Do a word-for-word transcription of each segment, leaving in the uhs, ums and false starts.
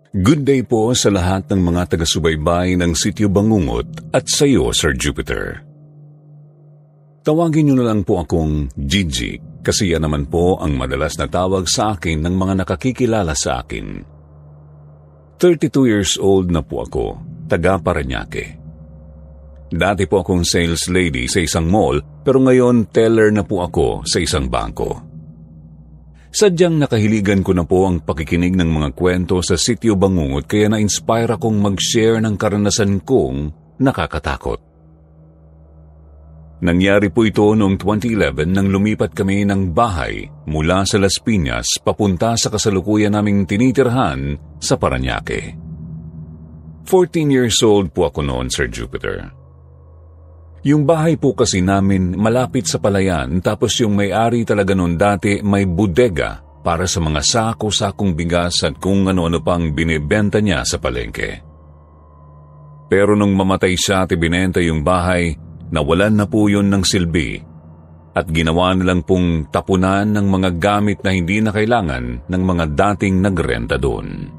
Good day po sa lahat ng mga taga-subaybay ng Sitio Bangungot at sa iyo, Sir Jupiter. Tawagin niyo na lang po akong Gigi kasi yan naman po ang madalas na tawag sa akin ng mga nakakikilala sa akin. thirty-two years old na po ako, taga Parañaque. Dati po akong sales lady sa isang mall pero ngayon teller na po ako sa isang bangko. Sadyang nakahiligan ko na po ang pakikinig ng mga kwento sa Sitio Bangungot kaya na-inspire akong mag-share ng karanasan kong nakakatakot. Nangyari po ito noong twenty eleven nang lumipat kami ng bahay mula sa Las Piñas papunta sa kasalukuyan naming tinitirhan sa Parañaque. fourteen years old po ako noon, Sir Jupiter. Yung bahay po kasi namin malapit sa palayan tapos yung may-ari talaga noon dati may bodega para sa mga sako-sakong bigas at kung ano-ano pang binibenta niya sa palengke. Pero nung mamatay siya at ibinenta yung bahay, nawalan na po yun ng silbi at ginawa nilang pong tapunan ng mga gamit na hindi na kailangan ng mga dating nagrenta doon.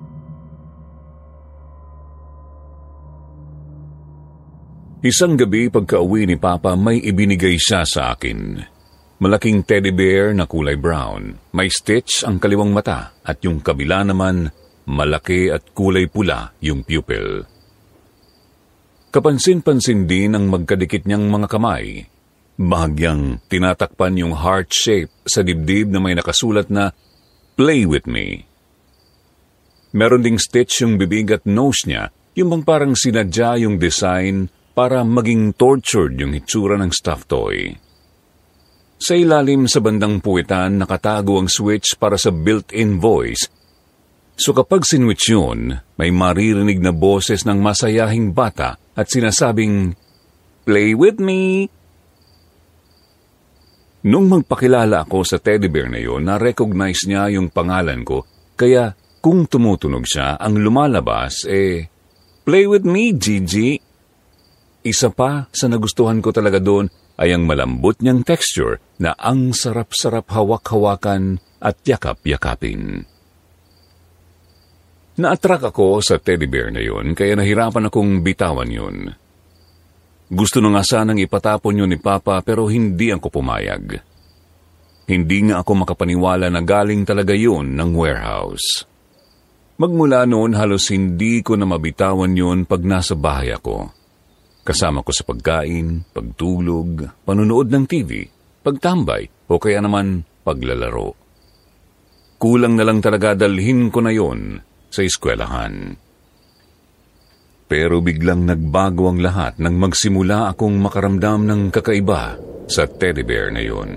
Isang gabi pagka-uwi ni Papa may ibinigay siya sa akin. Malaking teddy bear na kulay brown, may stitch ang kaliwang mata at yung kabila naman malaki at kulay pula yung pupil. Kapansin-pansin din ang magkadikit niyang mga kamay. Bahagyang tinatakpan yung heart shape sa dibdib na may nakasulat na "Play with me". Meron ding stitch yung bibig at nose niya, yung bang parang sinadya yung design para maging tortured yung hitsura ng stuffed toy. Sa ilalim sa bandang puwitan nakatago ang switch para sa built-in voice. So kapag sinwitch yun, may maririnig na boses ng masayahing bata at sinasabing, "Play with me!" Nung magpakilala ako sa teddy bear na yun, na-recognize niya yung pangalan ko, kaya kung tumutunog siya, ang lumalabas eh, "Play with me, Gigi!" Isa pa sa nagustuhan ko talaga doon ay ang malambot niyang texture na ang sarap-sarap hawak-hawakan at yakap-yakapin. Na-attract ako sa teddy bear na yun kaya nahirapan akong bitawan yun. Gusto na nga sanang ipatapon yun ni Papa pero hindi ako pumayag. Hindi nga ako makapaniwala na galing talaga yun ng warehouse. Magmula noon halos hindi ko na mabitawan yun pag nasa bahay ako. Kasama ko sa pagkain, pagtulog, panunood ng T V, pagtambay o kaya naman paglalaro. Kulang na lang talaga dalhin ko na yon sa eskwelahan. Pero biglang nagbago ang lahat nang magsimula akong makaramdam ng kakaiba sa teddy bear na yon.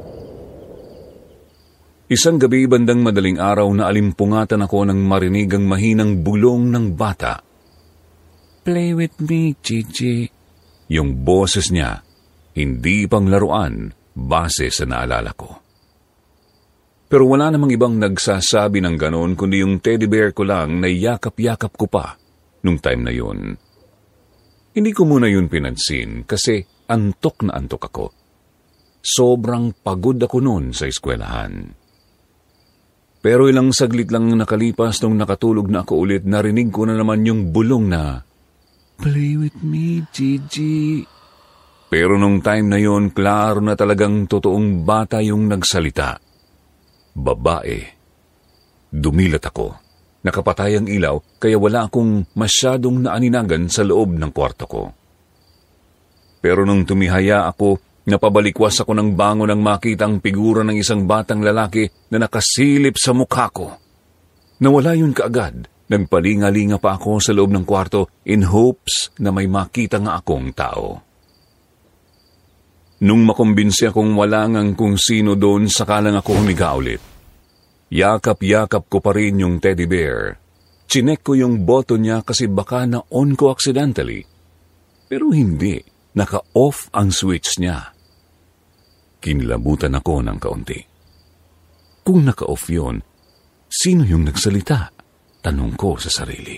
Isang gabi bandang madaling araw na alimpungatan ako nang marinig ang mahinang bulong ng bata. "Play with me, Gigi." Yung boses niya, hindi pang laruan base sa naalala ko. Pero wala namang ibang nagsasabi ng ganon kundi yung teddy bear ko lang na yakap-yakap ko pa nung time na yun. Hindi ko muna yun pinansin kasi antok na antok ako. Sobrang pagod ako noon sa eskwelahan. Pero ilang saglit lang nakalipas nung nakatulog na ako ulit, narinig ko na naman yung bulong na, "Play with me, Gigi." Pero nung time na yon, klaro na talagang totoong bata yung nagsalita. Babae. Dumilat ako. Nakapatay ang ilaw, kaya wala akong masyadong naaninagan sa loob ng kwarto ko. Pero nung tumihaya ako, napabalikwas ako ng bango nang makita ang figura ng isang batang lalaki na nakasilip sa mukha ko. Nawala yun kaagad. Nagpalinga-linga pa ako sa loob ng kwarto in hopes na may makita nga akong tao. Nung makumbinsi akong wala ngang kung sino doon, saka lang ako humiga ulit. Yakap-yakap ko pa rin yung teddy bear. Chinek ko yung button niya kasi baka na-on ko accidentally. Pero hindi, naka-off ang switch niya. Kinlabutan ako ng kaunti. Kung naka-off yun, sino yung nagsalita? Tanong ko sa sarili.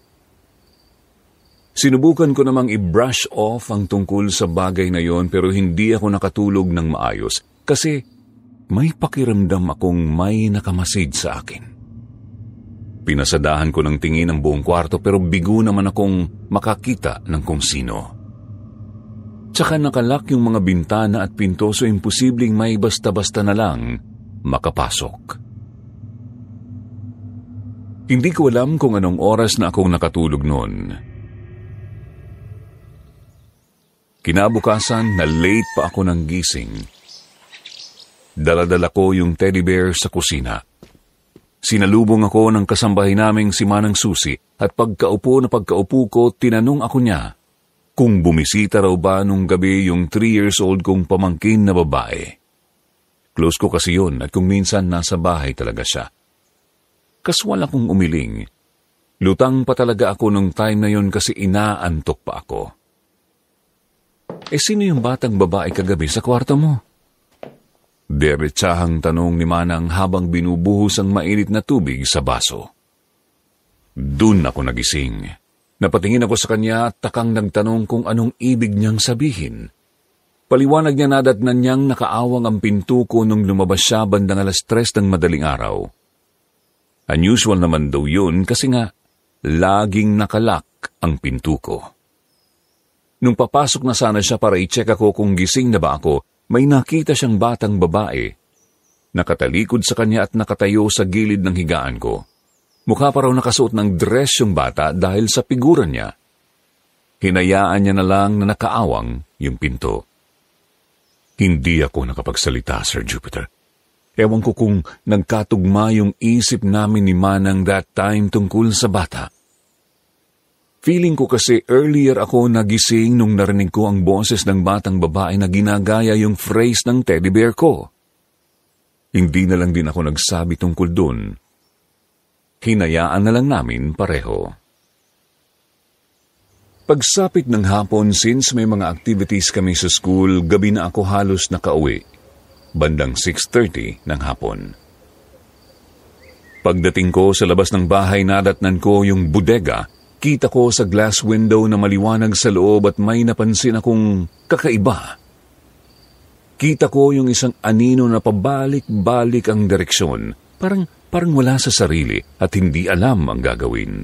Sinubukan ko namang i-brush off ang tungkol sa bagay na yon pero hindi ako nakatulog ng maayos kasi may pakiramdam akong may nakamasid sa akin. Pinasadahan ko ng tingin ang buong kwarto pero bigo naman akong makakita ng kung sino. Tsaka nakalak yung mga bintana at pinto so imposibleng may basta-basta na lang makapasok. Hindi ko alam kung anong oras na akong nakatulog noon. Kinabukasan na late pa ako ng gising. Daladala ko yung teddy bear sa kusina. Sinalubong ako ng kasambahay naming si Manang Susi at pagkaupo na pagkaupo ko, tinanong ako niya kung bumisita raw ba nung gabi yung three years old kong pamangkin na babae. Close ko kasi yun at kung minsan nasa bahay talaga siya. Kaswal akong umiling. Lutang pa talaga ako nung time na yun kasi inaantok pa ako. Eh sino yung batang babae kagabi sa kwarto mo? Deretsahang tanong ni Manang habang binubuhos ang mainit na tubig sa baso. Dun ako nagising. Napatingin ako sa kanya at takang nagtanong kung anong ibig niyang sabihin. Paliwanag niya nadatnan niyang nakaawang ang pinto ko nung lumabas siya bandang alas tres ng madaling araw. Unusual naman daw yun kasi nga laging nakalak ang pinto ko. Nung papasok na sana siya para i-check ako kung gising na ba ako, may nakita siyang batang babae. Nakatalikod sa kanya at nakatayo sa gilid ng higaan ko. Mukha pa raw nakasuot ng dress yung bata dahil sa figura niya. Hinayaan niya na lang na nakaawang yung pinto. Hindi ako nakapagsalita, Sir Jupiter. Ewan ko kung nagkatugma yung isip namin ni Manang that time tungkol sa bata. Feeling ko kasi earlier ako nagising nung narinig ko ang boses ng batang babae na ginagaya yung phrase ng teddy bear ko. Hindi na lang din ako nagsabi tungkol dun. Hinayaan na lang namin pareho. Pagsapit ng hapon, since may mga activities kami sa school, gabi na ako halos nakauwi. Bandang six thirty ng hapon. Pagdating ko sa labas ng bahay, nadatnan ko yung bodega. Kita ko sa glass window na maliwanag sa loob at may napansin akong kakaiba. Kita ko yung isang anino na pabalik-balik ang direksyon. Parang, parang wala sa sarili at hindi alam ang gagawin.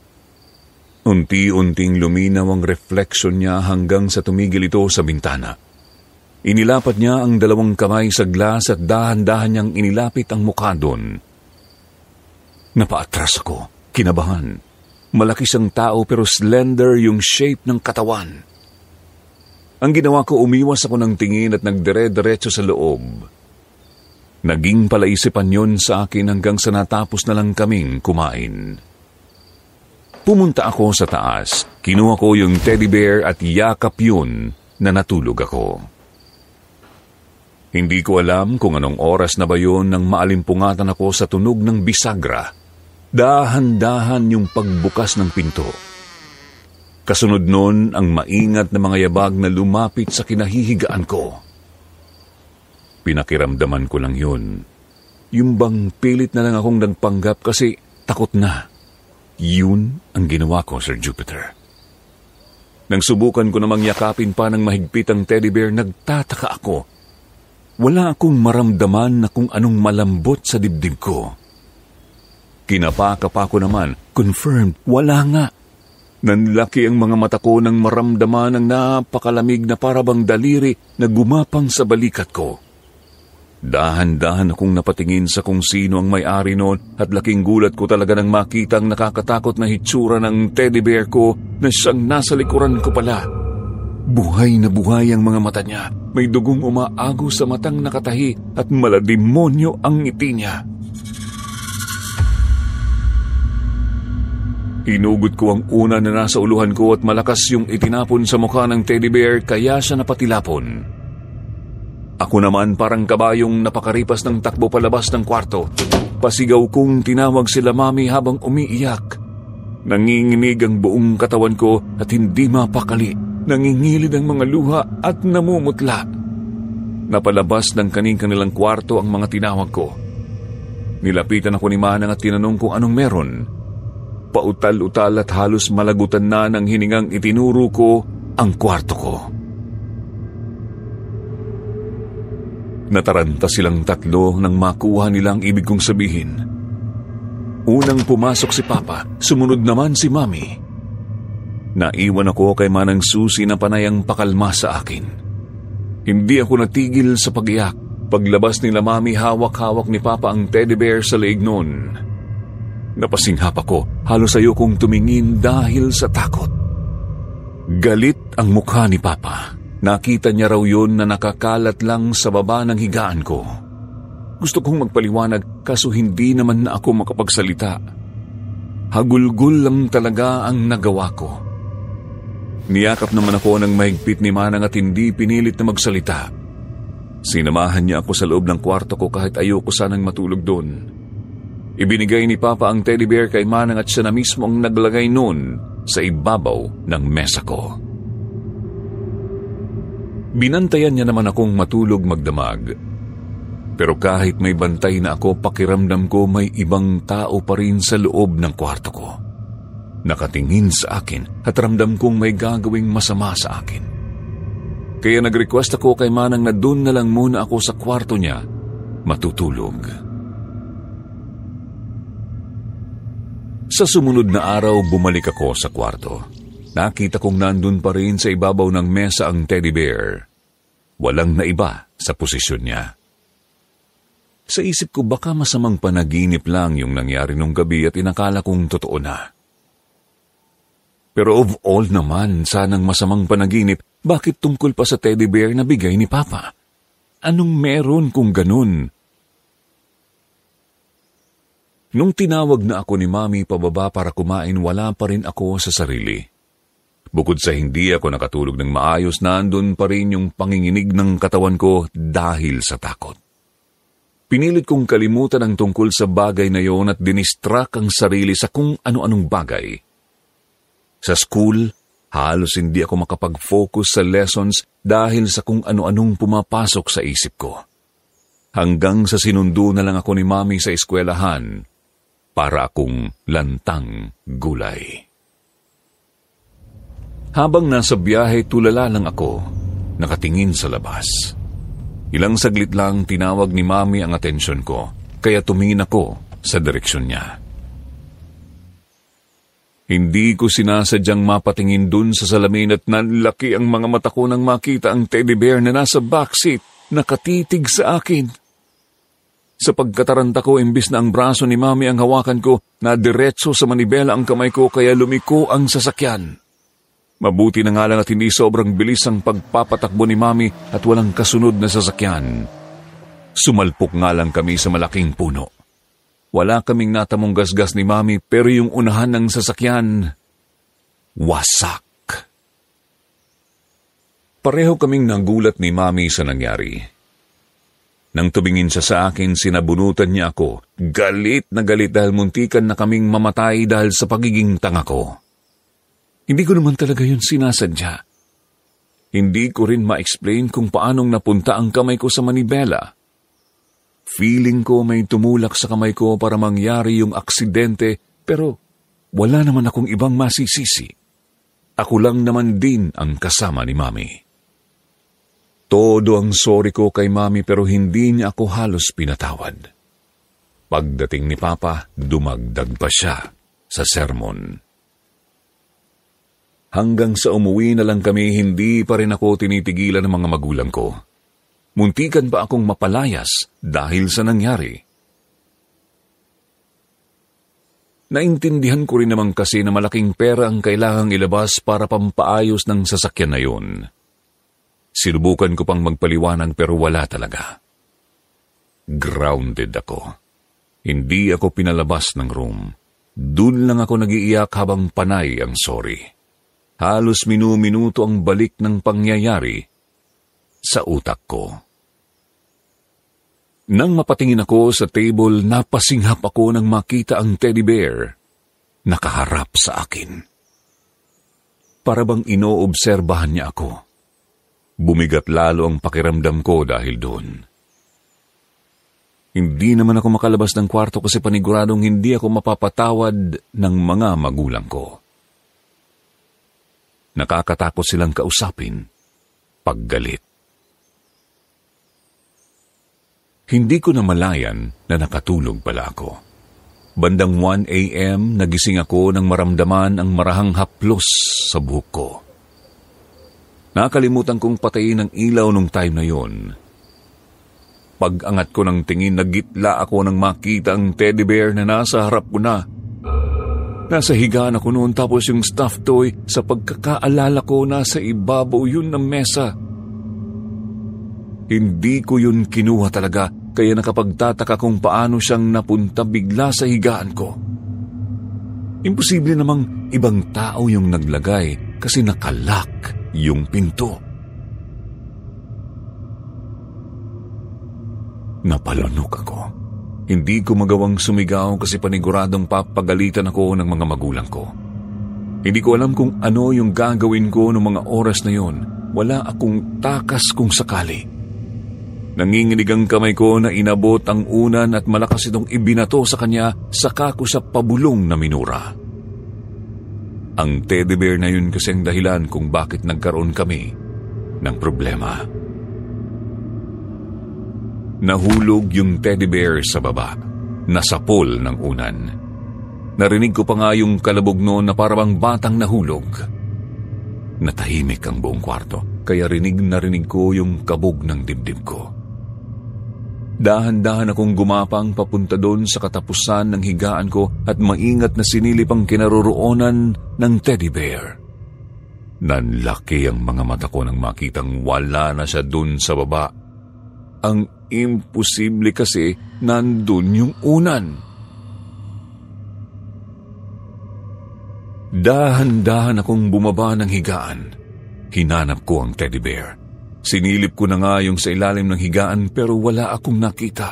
Unti-unting luminaw ang refleksyon niya hanggang sa tumigil ito sa bintana. Inilapat niya ang dalawang kamay sa glass at dahan-dahan niyang inilapit ang mukha doon. Napaatras ako, kinabahan. Malaki siyang tao pero slender yung shape ng katawan. Ang ginawa ko, umiwas ako ng tingin at nagdire-diretso sa loob. Naging palaisipan yon sa akin hanggang sa natapos na lang kaming kumain. Pumunta ako sa taas, kinuha ko yung teddy bear at yakap yun na natulog ako. Hindi ko alam kung anong oras na ba yun nang maalimpungatan ako sa tunog ng bisagra. Dahan-dahan yung pagbukas ng pinto. Kasunod nun ang maingat na mga yabag na lumapit sa kinahihigaan ko. Pinakiramdaman ko lang yun. Yung bang pilit na lang akong nagpanggap kasi takot na. Yun ang ginawa ko, Sir Jupiter. Nang subukan ko namang yakapin pa ng mahigpit ang teddy bear, nagtataka ako. Wala akong maramdaman na kung anong malambot sa dibdib ko. Kinapakapa ko naman, confirmed, wala nga. Nanlaki ang mga mata ko nang maramdaman ang napakalamig na parabang daliri na gumapang sa balikat ko. Dahan-dahan akong napatingin sa kung sino ang may-ari noon at laking gulat ko talaga nang makita ang nakakatakot na hitsura ng teddy bear ko na siyang nasa likuran ko pala. Buhay na buhay ang mga mata niya. May dugong umaago sa matang nakatahi at malademonyo ang ngiti niya. Hinugot ko ang una na nasa uluhan ko at malakas yung itinapon sa mukha ng teddy bear kaya siya napatilapon. Ako naman parang kabayong napakaripas ng takbo palabas ng kwarto. Pasigaw kong tinawag sila mami habang umiiyak. Nanginginig ang buong katawan ko at hindi mapakali. Nangingilid ang mga luha at namumutla. Napalabas ng kaning-kanilang kwarto ang mga tinawag ko. Nilapitan ako ni Manang at tinanong kung anong meron. Pautal-utal at halos malagutan na ng hiningang itinuro ko ang kwarto ko. Nataranta silang tatlo nang makuha nilang ibig kong sabihin. Unang pumasok si Papa, sumunod naman si Mami. Naiwan ako kay Manang Susi na panayang pakalma sa akin. Hindi ako natigil sa pag-iyak. Paglabas nila Mami, hawak-hawak ni Papa ang teddy bear sa leeg noon. Napasinghap ako, halos ayokong tumingin dahil sa takot. Galit ang mukha ni Papa. Nakita niya raw yun na nakakalat lang sa baba ng higaan ko. Gusto kong magpaliwanag kaso hindi naman na ako makapagsalita. Hagulgul lang talaga ang nagawa ko. Niyakap naman ako ng mahigpit ni Manang at hindi pinilit na magsalita. Sinamahan niya ako sa loob ng kwarto ko kahit ayoko sanang matulog doon. Ibinigay ni Papa ang teddy bear kay Manang at siya na mismo ang naglagay noon sa ibabaw ng mesa ko. Binantayan niya naman akong matulog magdamag. Pero kahit may bantay na ako, pakiramdam ko may ibang tao pa rin sa loob ng kwarto ko. Nakatingin sa akin at ramdam kong may gagawing masama sa akin. Kaya nag-request ako kay Manang na doon na lang muna ako sa kwarto niya matutulog. Sa sumunod na araw, bumalik ako sa kwarto. Nakita kong nandun pa rin sa ibabaw ng mesa ang teddy bear. Walang naiba sa posisyon niya. Sa isip ko baka masamang panaginip lang yung nangyari nung gabi at inakala kong totoo na. Pero of all naman, sanang masamang panaginip, bakit tungkol pa sa teddy bear na bigay ni Papa? Anong meron kung ganun? Nung tinawag na ako ni Mami pababa para kumain, wala pa rin ako sa sarili. Bukod sa hindi ako nakatulog ng maayos, nandun pa rin yung panginginig ng katawan ko dahil sa takot. Pinilit kong kalimutan ang tungkol sa bagay na yon at dinistract ang sarili sa kung ano-anong bagay. Sa school, halos hindi ako makapag-focus sa lessons dahil sa kung ano-anong pumapasok sa isip ko. Hanggang sa sinundo na lang ako ni Mami sa eskwelahan para akong lantang gulay. Habang nasa biyahe, tulala lang ako, nakatingin sa labas. Ilang saglit lang tinawag ni Mami ang atensyon ko, kaya tumingin ako sa direksyon niya. Hindi ko sinasadyang mapatingin dun sa salamin at nanlaki ang mga mata ko nang makita ang teddy bear na nasa backseat, nakatitig sa akin. Sa pagkataranta ko, imbis na ang braso ni Mami ang hawakan ko, na diretso sa manibela ang kamay ko kaya lumiko ang sasakyan. Mabuti na nga lang at hindi sobrang bilis ang pagpapatakbo ni Mami at walang kasunod na sasakyan. Sumalpok nga lang kami sa malaking puno. Wala kaming natamong gasgas ni Mami pero yung unahan ng sasakyan, wasak. Pareho kaming nagulat ni Mami sa nangyari. Nang tumingin siya sa akin, sinabunutan niya ako. Galit na galit dahil muntikan na kaming mamatay dahil sa pagiging tanga ko. Hindi ko naman talaga yun sinasadya. Hindi ko rin ma-explain kung paanong napunta ang kamay ko sa manibela. Feeling ko may tumulak sa kamay ko para mangyari yung aksidente, pero wala naman akong ibang masisisi. Ako lang naman din ang kasama ni Mami. Todo ang sorry ko kay Mami pero hindi niya ako halos pinatawad. Pagdating ni Papa, dumagdag pa siya sa sermon. Hanggang sa umuwi na lang kami, hindi pa rin ako tinitigilan ng mga magulang ko. Muntikan pa akong mapalayas dahil sa nangyari. Naintindihan ko rin naman kasi na malaking pera ang kailangang ilabas para pampaayos ng sasakyan na yun. Sinubukan ko pang magpaliwanag pero wala talaga. Grounded ako. Hindi ako pinalabas ng room. Doon lang ako nag-iiyak habang panay ang sorry. Halos minu-minuto ang balik ng pangyayari sa utak ko. Nang mapatingin ako sa table, napasinghap ako nang makita ang teddy bear nakaharap sa akin. Para bang inoobserbahan niya ako. Bumigat lalo ang pakiramdam ko dahil doon. Hindi naman ako makalabas ng kwarto kasi paniguradong hindi ako mapapatawad ng mga magulang ko. Nakakatakot silang kausapin paggalit. Hindi ko namalayan na nakatulog pala ako. Bandang one a.m. nagising ako nang maramdaman ang marahang haplos sa buhok ko. Nakalimutan kong patayin ang ilaw nung time na yon. Pag-angat ko ng tingin, nagitla ako nang makita ang teddy bear na nasa harap ko na. Nasa higaan ako noon, tapos yung stuffed toy, sa pagkakaalala ko, nasa ibabaw yun ng mesa. Hindi ko yun kinuha talaga, kaya nakapagtataka kung paano siyang napunta bigla sa higaan ko. Imposible namang ibang tao yung naglagay kasi nakalak yung pinto. Napalunok ako. Hindi ko magawang sumigaw kasi paniguradong papagalitan ako ng mga magulang ko. Hindi ko alam kung ano yung gagawin ko noong mga oras na yon. Wala akong takas kung sakali. Nanginginig ang kamay ko na inabot ang unan at malakas itong ibinato sa kanya, saka ko sa pabulong na minura. Ang teddy bear na yun kasi ang dahilan kung bakit nagkaroon kami ng problema. Nahulog yung teddy bear sa baba, nasapol ng unan. Narinig ko pa nga yung kalabog noon na parang batang nahulog. Natahimik ang buong kwarto, kaya rinig na rinig ko yung kabog ng dibdib ko. Dahan-dahan akong gumapang papunta doon sa katapusan ng higaan ko at maingat na sinilip ang kinaroroonan ng teddy bear. Nanlaki ang mga mata ko nang makitang wala na siya doon sa baba. Ang imposible kasi nandun yung unan. Dahan-dahan akong bumaba ng higaan. Hinanap ko ang teddy bear. Sinilip ko na nga yung sa ilalim ng higaan pero wala akong nakita.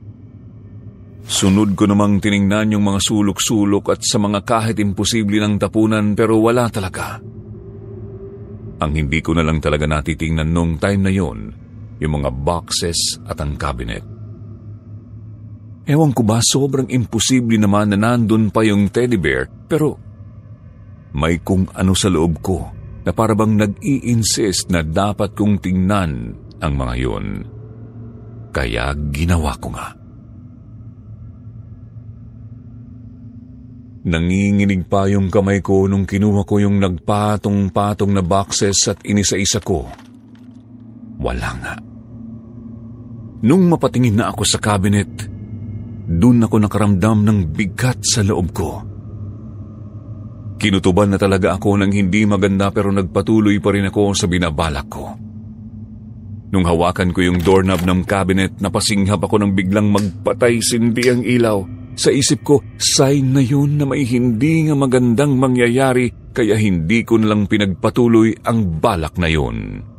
Sunod ko namang tiningnan yung mga sulok-sulok at sa mga kahit imposible ng tapunan pero wala talaga. Ang hindi ko na lang talaga natitingnan nung time na yon, yung mga boxes at ang cabinet. Ewan ko ba, sobrang imposible naman na nandun pa yung teddy bear, pero may kung ano sa loob ko na parabang nag-i-insist na dapat kong tingnan ang mga yun. Kaya ginawa ko nga. Nanginginig pa yung kamay ko nung kinuha ko yung nagpatong-patong na boxes at inisa-isa ko. Wala nga. Nung mapatingin na ako sa cabinet, dun ako nakaramdam ng bigat sa loob ko. Kinutuban na talaga ako ng hindi maganda pero nagpatuloy pa rin ako sa binabalak ko. Nung hawakan ko yung doorknob ng cabinet, napasinghap ako ng biglang magpatay-sindi ang ilaw. Sa isip ko, sign na yun na may hindi nga magandang mangyayari, kaya hindi ko nalang pinagpatuloy ang balak na yun.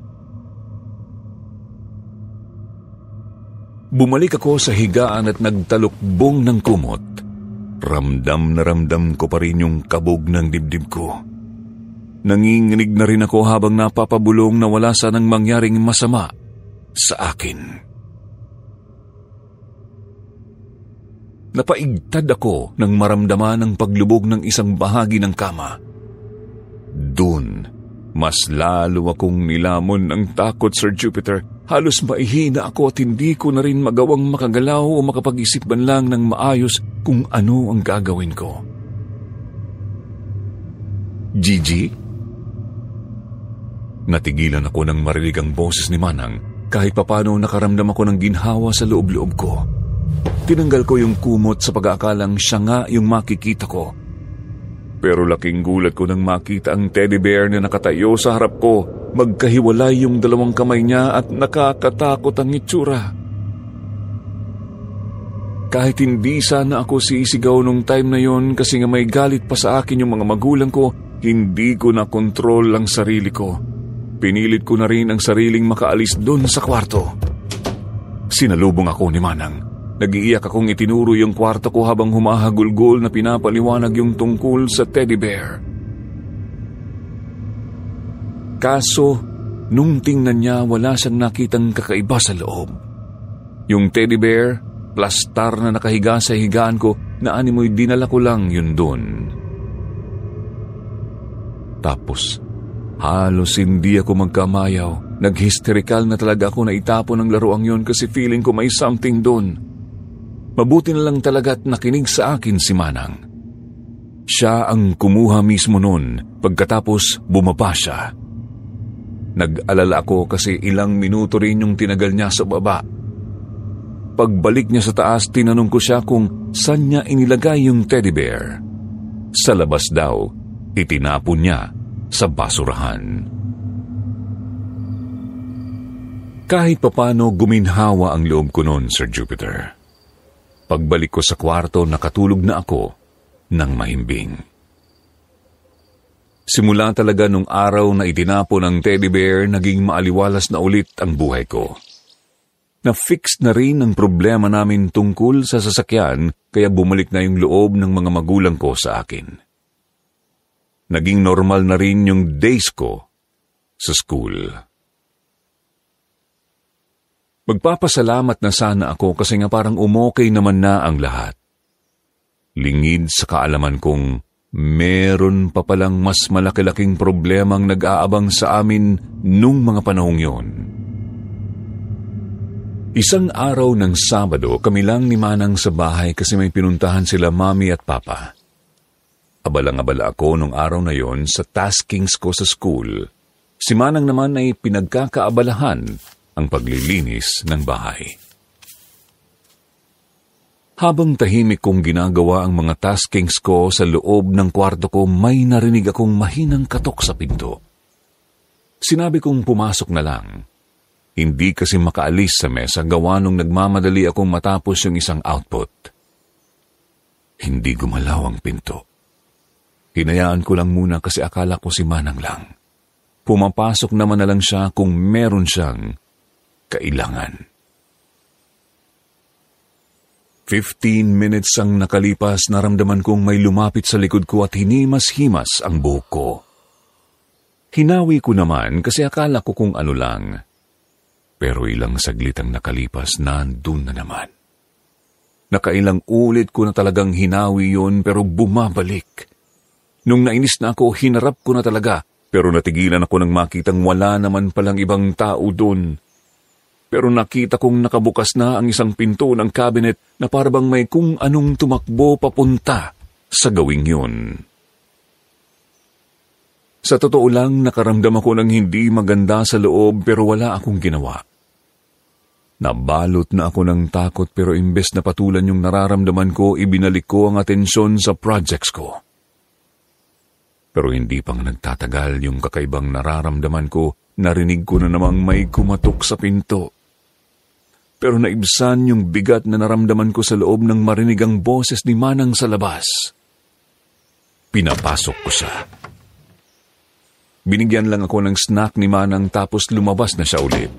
Bumalik ako sa higaan at nagtalukbong ng kumot. Ramdam na ramdam ko pa rin yung kabog ng dibdib ko. Nanginginig na rin ako habang napapabulong na wala sanang mangyaring masama sa akin. Napaigtad ako nang maramdaman ang paglubog ng isang bahagi ng kama. Doon, mas lalo akong nilamon ng takot, Sir Jupiter. Halos maihina ako at hindi ko na rin magawang makagalaw o makapag-isip man lang ng maayos kung ano ang gagawin ko. Gigi? Natigilan ako nang marinig ang boses ni Manang. Kahit papano nakaramdam ako ng ginhawa sa loob-loob ko. Tinanggal ko yung kumot sa pag-aakalang siya nga yung makikita ko. Pero laking gulat ko nang makita ang teddy bear na nakatayo sa harap ko. Magkahiwalay yung dalawang kamay niya at nakakatakot ang itsura. Kahit hindi sana ako sisigaw nung time na yon kasi nga may galit pa sa akin yung mga magulang ko, hindi ko na kontrol ang sarili ko. Pinilit ko na rin ang sariling makaalis doon sa kwarto. Sinalubong ako ni Manang. Nag-iiyak akong itinuro yung kwarto ko habang humahagulgol na pinapaliwanag yung tungkol sa teddy bear. Kaso, nung tingnan niya, wala siyang nakitang kakaiba sa loob. Yung teddy bear, plastar na nakahiga sa higaan ko, na animoy dinala ko lang yun doon. Tapos, halos hindi ako magkamayaw. Nag-hysterical na talaga ako na itapon ang laruang yun kasi feeling ko may something doon. Mabuti na lang talaga't nakinig sa akin si Manang. Siya ang kumuha mismo nun pagkatapos bumaba siya. Nag-alala ako kasi ilang minuto rin yung tinagal niya sa baba. Pagbalik niya sa taas, tinanong ko siya kung saan niya inilagay yung teddy bear. Sa labas daw, itinapon niya sa basurahan. Kahit papano guminhawa ang loob ko noon, Sir Jupiter. Pagbalik ko sa kwarto, nakatulog na ako ng mahimbing. Simula talaga nung araw na itinapon ang teddy bear, naging maaliwalas na ulit ang buhay ko. Na-fix na rin ang problema namin tungkol sa sasakyan, kaya bumalik na yung loob ng mga magulang ko sa akin. Naging normal na rin yung days ko sa school. Magpapasalamat na sana ako kasi nga parang umokay naman na ang lahat. Lingid sa kaalaman kong meron pa palang mas malaki-laking problemang nag-aabang sa amin nung mga panahong yon. Isang araw ng Sabado, kami lang ni Manang sa bahay kasi may pinuntahan sila Mami at Papa. Abalang-abala ako nung araw na yon sa taskings ko sa school. Si Manang naman ay pinagkakaabalahan ang paglilinis ng bahay. Habang tahimik kong ginagawa ang mga taskings ko sa loob ng kwarto ko, may narinig akong mahinang katok sa pinto. Sinabi kong pumasok na lang. Hindi kasi makaalis sa mesa gawa nung nagmamadali akong matapos yung isang output. Hindi gumalaw ang pinto. Hinayaan ko lang muna kasi akala ko si Manang lang. Pumapasok naman na lang siya kung meron siyang kailangan. Fifteen minutes ang nakalipas, naramdaman kong may lumapit sa likod ko at hinimas-himas ang buhok ko. Hinawi ko naman kasi akala ko kung ano lang. Pero ilang saglit ang nakalipas, nandun na naman. Nakailang ulit ko na talagang hinawi yun pero bumabalik. Nung nainis na ako, hinarap ko na talaga pero natigilan ako nang makitang wala naman palang ibang tao doon. Pero nakita kong nakabukas na ang isang pinto ng cabinet na parabang may kung anong tumakbo papunta sa gawing yun. Sa totoo lang, nakaramdam ako ng hindi maganda sa loob pero wala akong ginawa. Nabalot na ako ng takot pero imbes na patulan yung nararamdaman ko, ibinalik ko ang atensyon sa projects ko. Pero hindi pang nagtatagal yung kakaibang nararamdaman ko, narinig ko na namang may kumatok sa pinto. Pero naibsan yung bigat na naramdaman ko sa loob ng marinig ang boses ni Manang sa labas. Pinapasok ko siya. Binigyan lang ako ng snack ni Manang tapos lumabas na siya ulit.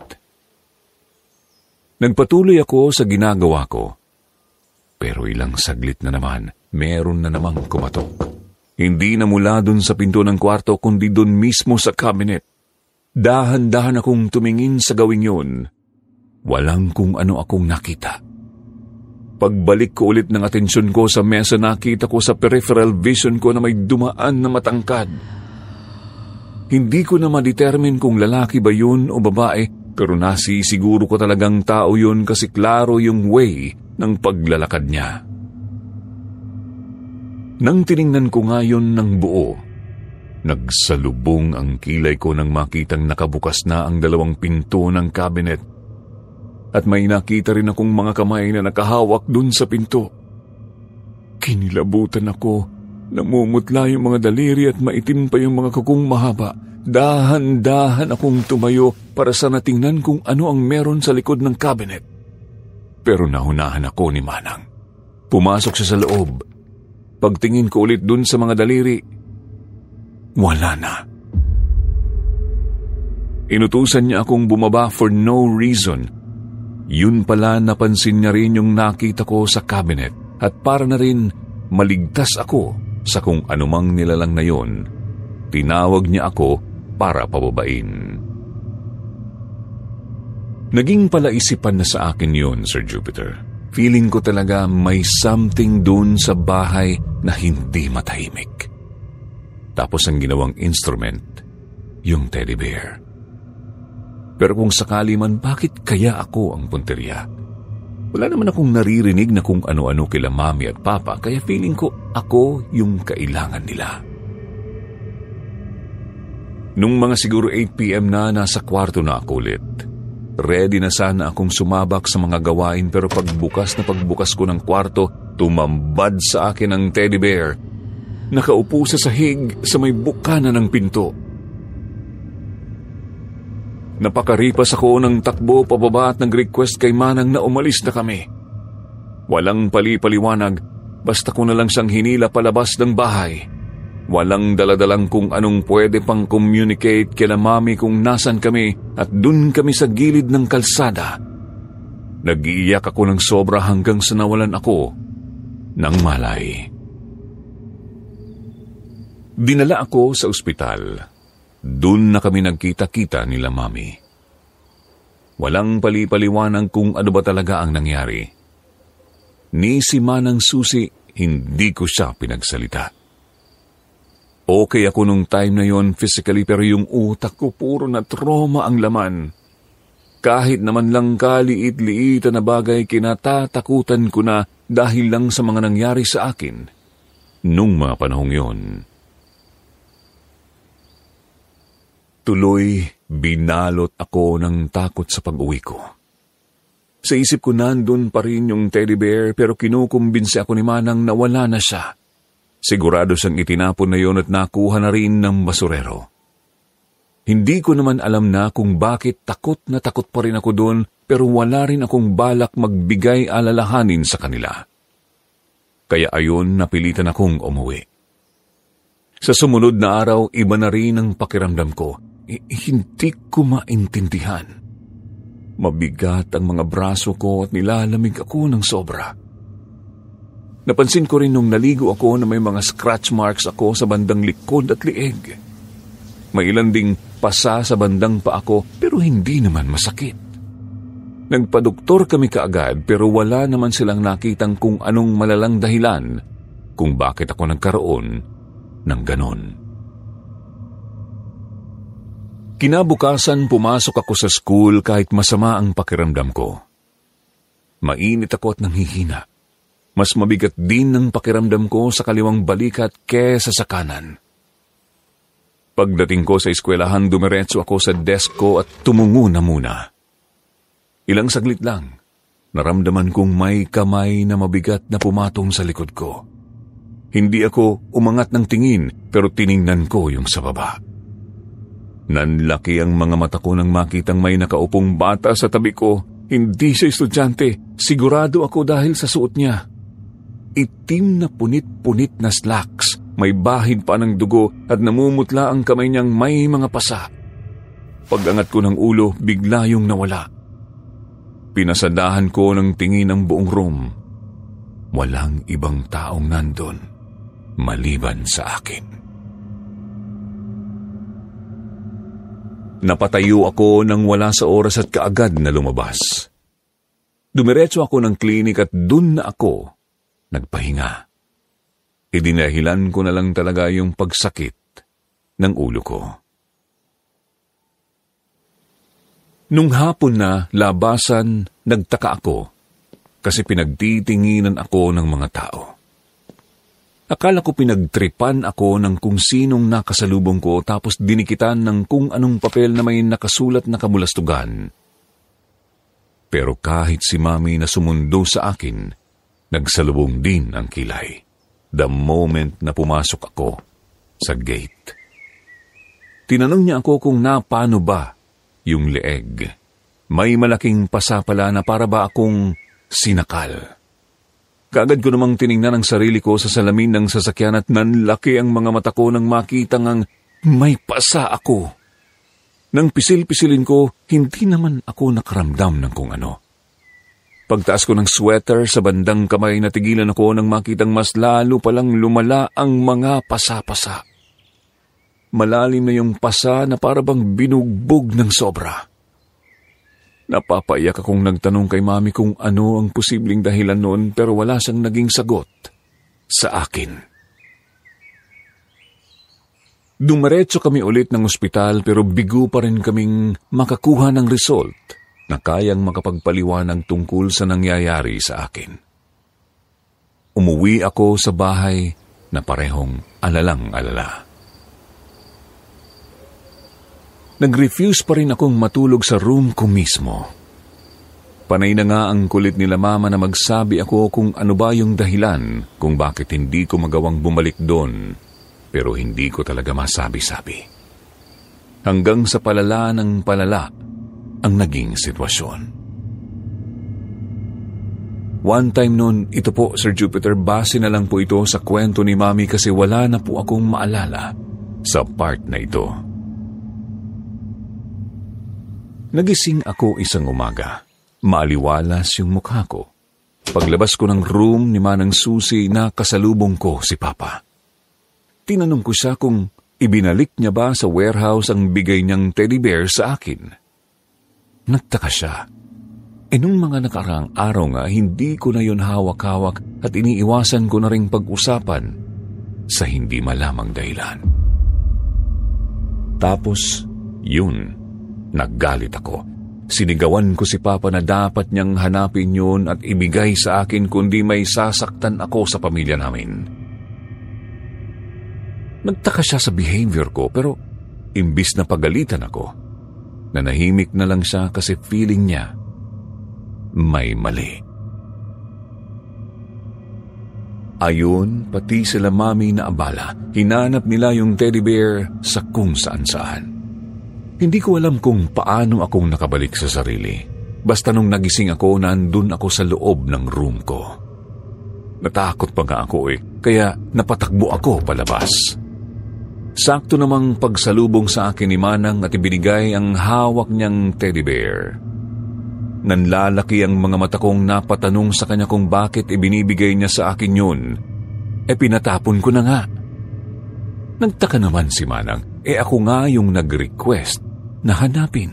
Nagpatuloy ako sa ginagawa ko. Pero ilang saglit na naman, meron na namang kumatok. Hindi na mula dun sa pinto ng kwarto kundi dun mismo sa cabinet. Dahan-dahan akong tumingin sa gawing yun. Walang kung ano akong nakita. Pagbalik ko ulit ng atensyon ko sa mesa, nakita ko sa peripheral vision ko na may dumaan na matangkad. Hindi ko na ma-determine kung lalaki ba yun o babae, pero nasisiguro ko talagang tao yun kasi klaro yung way ng paglalakad niya. Nang tiningnan ko nga yun ng buo, nagsalubong ang kilay ko nang makitang nakabukas na ang dalawang pinto ng cabinet at may nakita rin akong mga kamay na nakahawak dun sa pinto. Kinilabutan ako, namumutla yung mga daliri at maitim pa yung mga kukong mahaba. Dahan-dahan akong tumayo para sana tingnan kung ano ang meron sa likod ng cabinet. Pero nahunahan ako ni Manang. Pumasok siya sa loob. Pagtingin ko ulit dun sa mga daliri, wala na. Inutusan niya akong bumaba for no reason. Yun pala, napansin niya rin yung nakita ko sa cabinet at para na rin maligtas ako sa kung anumang nilalang na yon, tinawag niya ako para pababain. Naging palaisipan na sa akin yun, Sir Jupiter. Feeling ko talaga may something dun sa bahay na hindi matahimik. Tapos ang ginawang instrument, yung teddy bear. Pero kung sakali man, bakit kaya ako ang punteriya? Wala naman akong naririnig na kung ano-ano kila mami at papa, kaya feeling ko ako yung kailangan nila. Nung mga siguro eight p.m. na, nasa kwarto na ako ulit. Ready na sana akong sumabak sa mga gawain, pero pagbukas na pagbukas ko ng kwarto, tumambad sa akin ang teddy bear. Nakaupo sa sahig sa may bukana ng pinto. Napakaripas ako ng takbo pababa at nag-request kay Manang na umalis na kami. Walang pali-paliwanag, basta ko na lang siyang hinila palabas ng bahay. Walang daladalang kung anong pwede pang communicate kila mami kung nasan kami at dun kami sa gilid ng kalsada. Nag-iiyak ako ng sobra hanggang sa nawalan ako ng malay. Dinala ako sa ospital. Doon na kami nagkita-kita nila mami. Walang pali-paliwanag kung ano ba talaga ang nangyari. Ni si Manang Susi, hindi ko siya pinagsalita. Okay ako nung time na yon physically, pero yung utak ko puro na trauma ang laman. Kahit naman lang kaliit-liitan na bagay, kinatatakutan ko na dahil lang sa mga nangyari sa akin nung mga panahong yon. Tuloy, binalot ako ng takot sa pag-uwi ko. Sa isip ko nandun pa rin yung teddy bear, pero kinukumbinsi ako ni Manang na wala na siya. Sigurado siyang itinapon na yon at nakuha na rin ng basurero. Hindi ko naman alam na kung bakit takot na takot pa rin ako doon, pero wala rin akong balak magbigay alalahanin sa kanila. Kaya ayon, napilitan akong umuwi. Sa sumunod na araw, iba na rin ang pakiramdam ko. Eh, hindi ko maintindihan. Mabigat ang mga braso ko at nilalamig ako ng sobra. Napansin ko rin nung naligo ako na may mga scratch marks ako sa bandang likod at lieg. May ilan ding pasa sa bandang paa ko, pero hindi naman masakit. Nagpadoktor kami kaagad, pero wala naman silang nakitang kung anong malalang dahilan kung bakit ako nagkaroon ng ganon. Kinabukasan, pumasok ako sa school kahit masama ang pakiramdam ko. Mainit ako at nanghihina. Mas mabigat din ang pakiramdam ko sa kaliwang balikat kesa sa kanan. Pagdating ko sa eskwelahan, dumiretso ako sa desk ko at tumungo na muna. Ilang saglit lang, naramdaman kong may kamay na mabigat na pumatong sa likod ko. Hindi ako umangat ng tingin, pero tiningnan ko yung sa baba. Nanlaki ang mga mata ko nang makitang may nakaupong bata sa tabi ko. Hindi siya estudyante, sigurado ako dahil sa suot niya. Itim na punit-punit na slacks, may bahid pa ng dugo at namumutla ang kamay niyang may mga pasa. Pag-angat ko ng ulo, bigla yung nawala. Pinasadahan ko ng tingin ang buong room. Walang ibang taong nandun, maliban sa akin. Napatayo ako nang wala sa oras at kaagad na lumabas. Dumiretso ako ng klinik at dun na ako nagpahinga. Idinahilan ko na lang talaga yung pagsakit ng ulo ko. Nung hapon na labasan, nagtaka ako kasi pinagtitinginan ako ng mga tao. Akala ko pinagtripan ako ng kung sinong nakasalubong ko tapos dinikitan ng kung anong papel na may nakasulat na kamulastugan. Pero kahit si Mami na sumundo sa akin, nagsalubong din ang kilay. The moment na pumasok ako sa gate. Tinanong niya ako kung napano ba yung leeg. May malaking pasa pala na para ba akong sinakal. Kaagad ko namang tiningnan ang sarili ko sa salamin ng sasakyan at nanlaki ang mga mata ko nang makita ngang may pasa ako. Nang pisil-pisilin ko, hindi naman ako nakaramdam ng kung ano. Pagtaas ko ng sweater sa bandang kamay, natigilan ako nang makitang mas lalo palang lumala ang mga pasa-pasa. Malalim na yung pasa na parabang binugbog ng sobra. Napapaiyak akong nagtanong kay Mami kung ano ang posibleng dahilan noon, pero wala siyang naging sagot sa akin. Dumiretso kami ulit ng ospital pero bigo pa rin kaming makakuha ng result na kayang makapagpaliwanag tungkol sa nangyayari sa akin. Umuwi ako sa bahay na parehong alalang-alala. Nag-refuse pa rin akong matulog sa room ko mismo. Panay na nga ang kulit nila mama na magsabi ako kung ano ba yung dahilan kung bakit hindi ko magawang bumalik doon, pero hindi ko talaga masabi-sabi. Hanggang sa palala ng palala ang naging sitwasyon. One time noon, ito po Sir Jupiter, base na lang po ito sa kwento ni Mami kasi wala na po akong maalala sa part na ito. Nagising ako isang umaga. Maaliwalas yung mukha ko. Paglabas ko ng room ni Manang Susi na kasalubong ko si Papa. Tinanong ko siya kung ibinalik niya ba sa warehouse ang bigay niyang teddy bear sa akin. Nagtaka siya. E nung mga nakaraang araw nga, hindi ko na yun hawak-hawak at iniiwasan ko na ring pag-usapan sa hindi malamang dahilan. Tapos, yun, naggalit ako. Sinigawan ko si Papa na dapat niyang hanapin yun at ibigay sa akin kundi may sasaktan ako sa pamilya namin. Nagtaka siya sa behavior ko pero imbis na pagalitan ako, nanahimik na lang siya kasi feeling niya may mali. Ayun, pati sila Mami na abala. Hinanap nila yung teddy bear sa kung saan-saan. Hindi ko alam kung paano akong nakabalik sa sarili. Basta nung nagising ako, nandun ako sa loob ng room ko. Natakot pa nga ako eh, kaya napatakbo ako palabas. Sakto namang pagsalubong sa akin ni Manang at ibinigay ang hawak niyang teddy bear. Nanlalaki ang mga mata kong napatanong sa kanya kung bakit ibinibigay niya sa akin yun. E pinatapon ko na nga. Nagtaka naman si Manang, e ako nga yung nag-request na hanapin.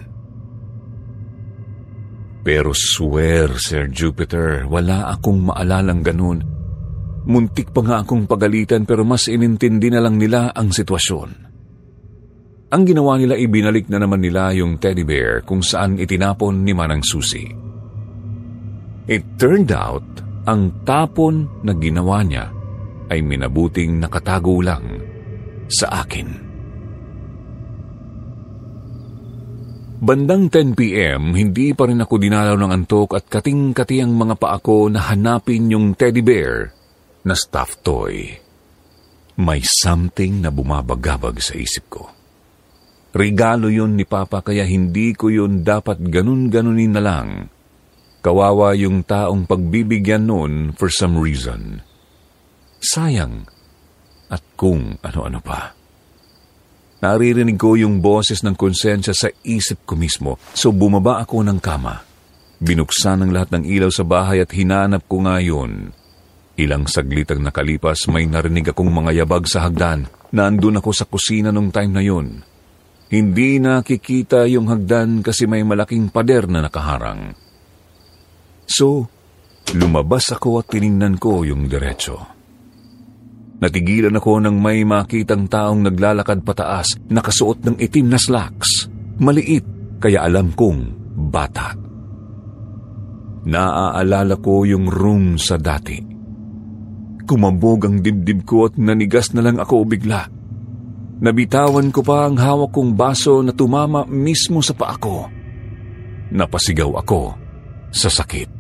Pero swear, Sir Jupiter, wala akong maalalang ganun. Muntik pa nga akong pagalitan pero mas inintindi na lang nila ang sitwasyon. Ang ginawa nila, ibinalik na naman nila yung teddy bear kung saan itinapon ni Manang Susi. It turned out, ang tapon na ginawa niya ay minabuting nakatago lang sa akin. Bandang ten p.m., hindi pa rin ako dinalaw ng antok at kating-kati ang mga paa ko na hanapin yung teddy bear na stuffed toy. May something na bumabagabag sa isip ko. Regalo yun ni Papa kaya hindi ko yun dapat ganun-ganunin na lang. Kawawa yung taong pagbibigyan noon for some reason. Sayang at kung ano-ano pa. Naririnig ko yung boses ng konsensya sa isip ko mismo, so bumaba ako ng kama. Binuksan ang lahat ng ilaw sa bahay at hinanap ko nga yun. Ilang saglit ang nakalipas, may narinig akong mga yabag sa hagdan. Nandun ako sa kusina nung time na yun. Hindi nakikita yung hagdan kasi may malaking pader na nakaharang. So, lumabas ako at tiningnan ko yung diretso. Natigilan ako nang may makitang taong naglalakad pataas, nakasuot ng itim na slacks. Maliit, kaya alam kong bata. Naaalala ko yung room sa dati. Kumambog ang dibdib ko at nanigas na lang ako bigla. Nabitawan ko pa ang hawak kong baso na tumama mismo sa paa ko. Napasigaw ako sa sakit.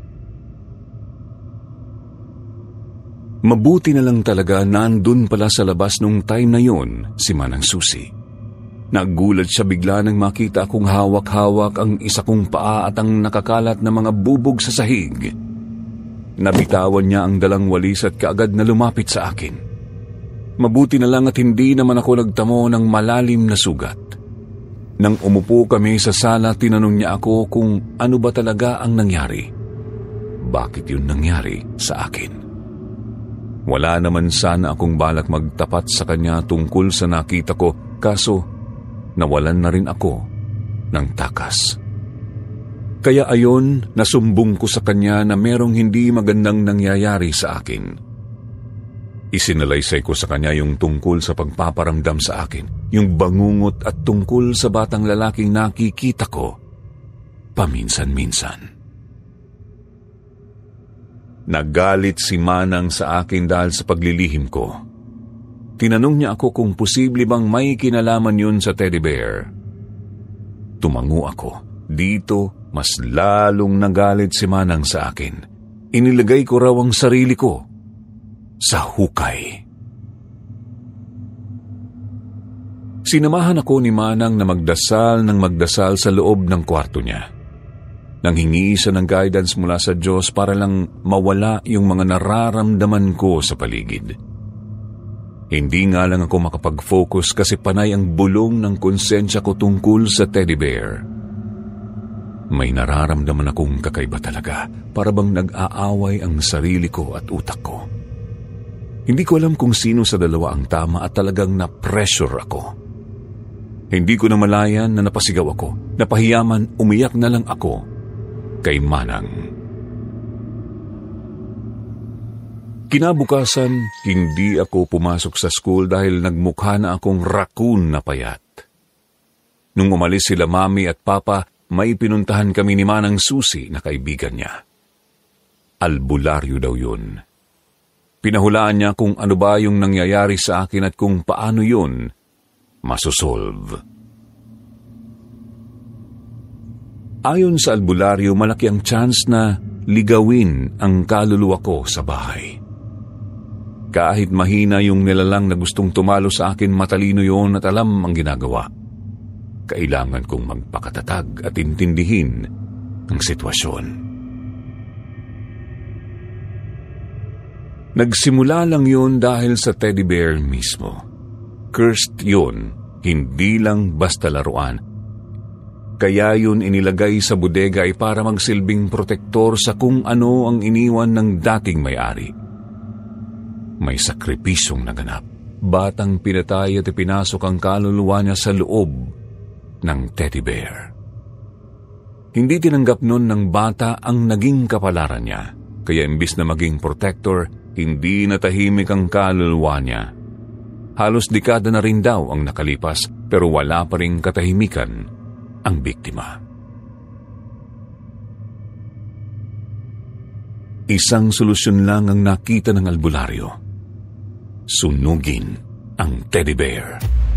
Mabuti na lang talaga nandun pala sa labas nung time na yun si Manang Susi. Nagulat siya bigla nang makita akong hawak-hawak ang isa kong paa at ang nakakalat na mga bubog sa sahig. Nabitawan niya ang dalang walis at kaagad na lumapit sa akin. Mabuti na lang at hindi naman ako nagtamo ng malalim na sugat. Nang umupo kami sa sala, tinanong niya ako kung ano ba talaga ang nangyari. Bakit yun nangyari sa akin? Wala naman sana akong balak magtapat sa kanya tungkol sa nakita ko, kaso nawalan na rin ako ng takas. Kaya ayon, nasumbong ko sa kanya na merong hindi magandang nangyayari sa akin. Isinalaysay ko sa kanya yung tungkol sa pagpaparamdam sa akin, yung bangungot at tungkol sa batang lalaking nakikita ko paminsan-minsan. Nagalit si Manang sa akin dahil sa paglilihim ko. Tinanong niya ako kung posible bang may kinalaman yun sa teddy bear. Tumango ako. Dito, mas lalong nagalit si Manang sa akin. Inilagay ko raw ang sarili ko sa hukay. Sinamahan ako ni Manang na magdasal ng magdasal sa loob ng kwarto niya. Nanghingi siya ng guidance mula sa Diyos para lang mawala yung mga nararamdaman ko sa paligid. Hindi nga lang ako makapag-focus kasi panay ang bulong ng konsensya ko tungkol sa teddy bear. May nararamdaman akong kakaiba talaga, para bang nag-aaway ang sarili ko at utak ko. Hindi ko alam kung sino sa dalawa ang tama at talagang na-pressure ako. Hindi ko na malayan na napasigaw ako, napahiyaman, umiyak na lang ako kay Manang. Kinabukasan, hindi ako pumasok sa school dahil nagmukha na akong raccoon na payat. Nung umalis sila Mami at Papa, may pinuntahan kami ni Manang Susi na kaibigan niya. Albularyo daw yun. Pinahulaan niya kung ano ba yung nangyayari sa akin at kung paano yun masosolve. Ayon sa albularyo, malaki ang chance na ligawin ang kaluluwa ko sa bahay. Kahit mahina yung nilalang na gustong tumalo sa akin, matalino yon at alam ang ginagawa. Kailangan kong magpakatatag at intindihin ang sitwasyon. Nagsimula lang yun dahil sa teddy bear mismo. Cursed yun, hindi lang basta laruan. Kaya yun inilagay sa bodega ay para magsilbing protektor sa kung ano ang iniwan ng dating may-ari. May sakripisyong naganap. Batang pinatay at ipinasok ang kaluluwa niya sa loob ng teddy bear. Hindi tinanggap nun ng bata ang naging kapalaran niya. Kaya imbis na maging protector, hindi natahimik ang kaluluwa niya. Halos dekada na rin daw ang nakalipas pero wala pa ring katahimikan ang biktima. Isang solusyon lang ang nakita ng albularyo. Sunugin ang teddy bear.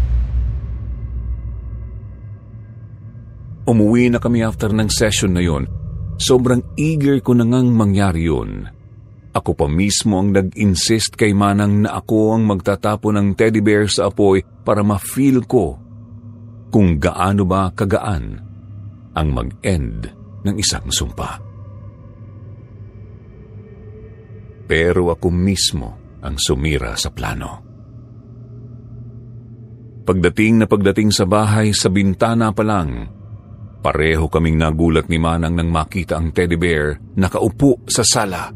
Umuwi na kami after ng session na yon. Sobrang eager ko na ngang mangyari yun. Ako pa mismo ang nag-insist kay Manang na ako ang magtatapo ng teddy bear sa apoy para ma-feel ko kung gaano ba kagaan ang mag-end ng isang sumpa. Pero ako mismo ang sumira sa plano. Pagdating na pagdating sa bahay, sa bintana pa lang, pareho kaming nagulat ni Manang nang makita ang teddy bear nakaupo sa sala.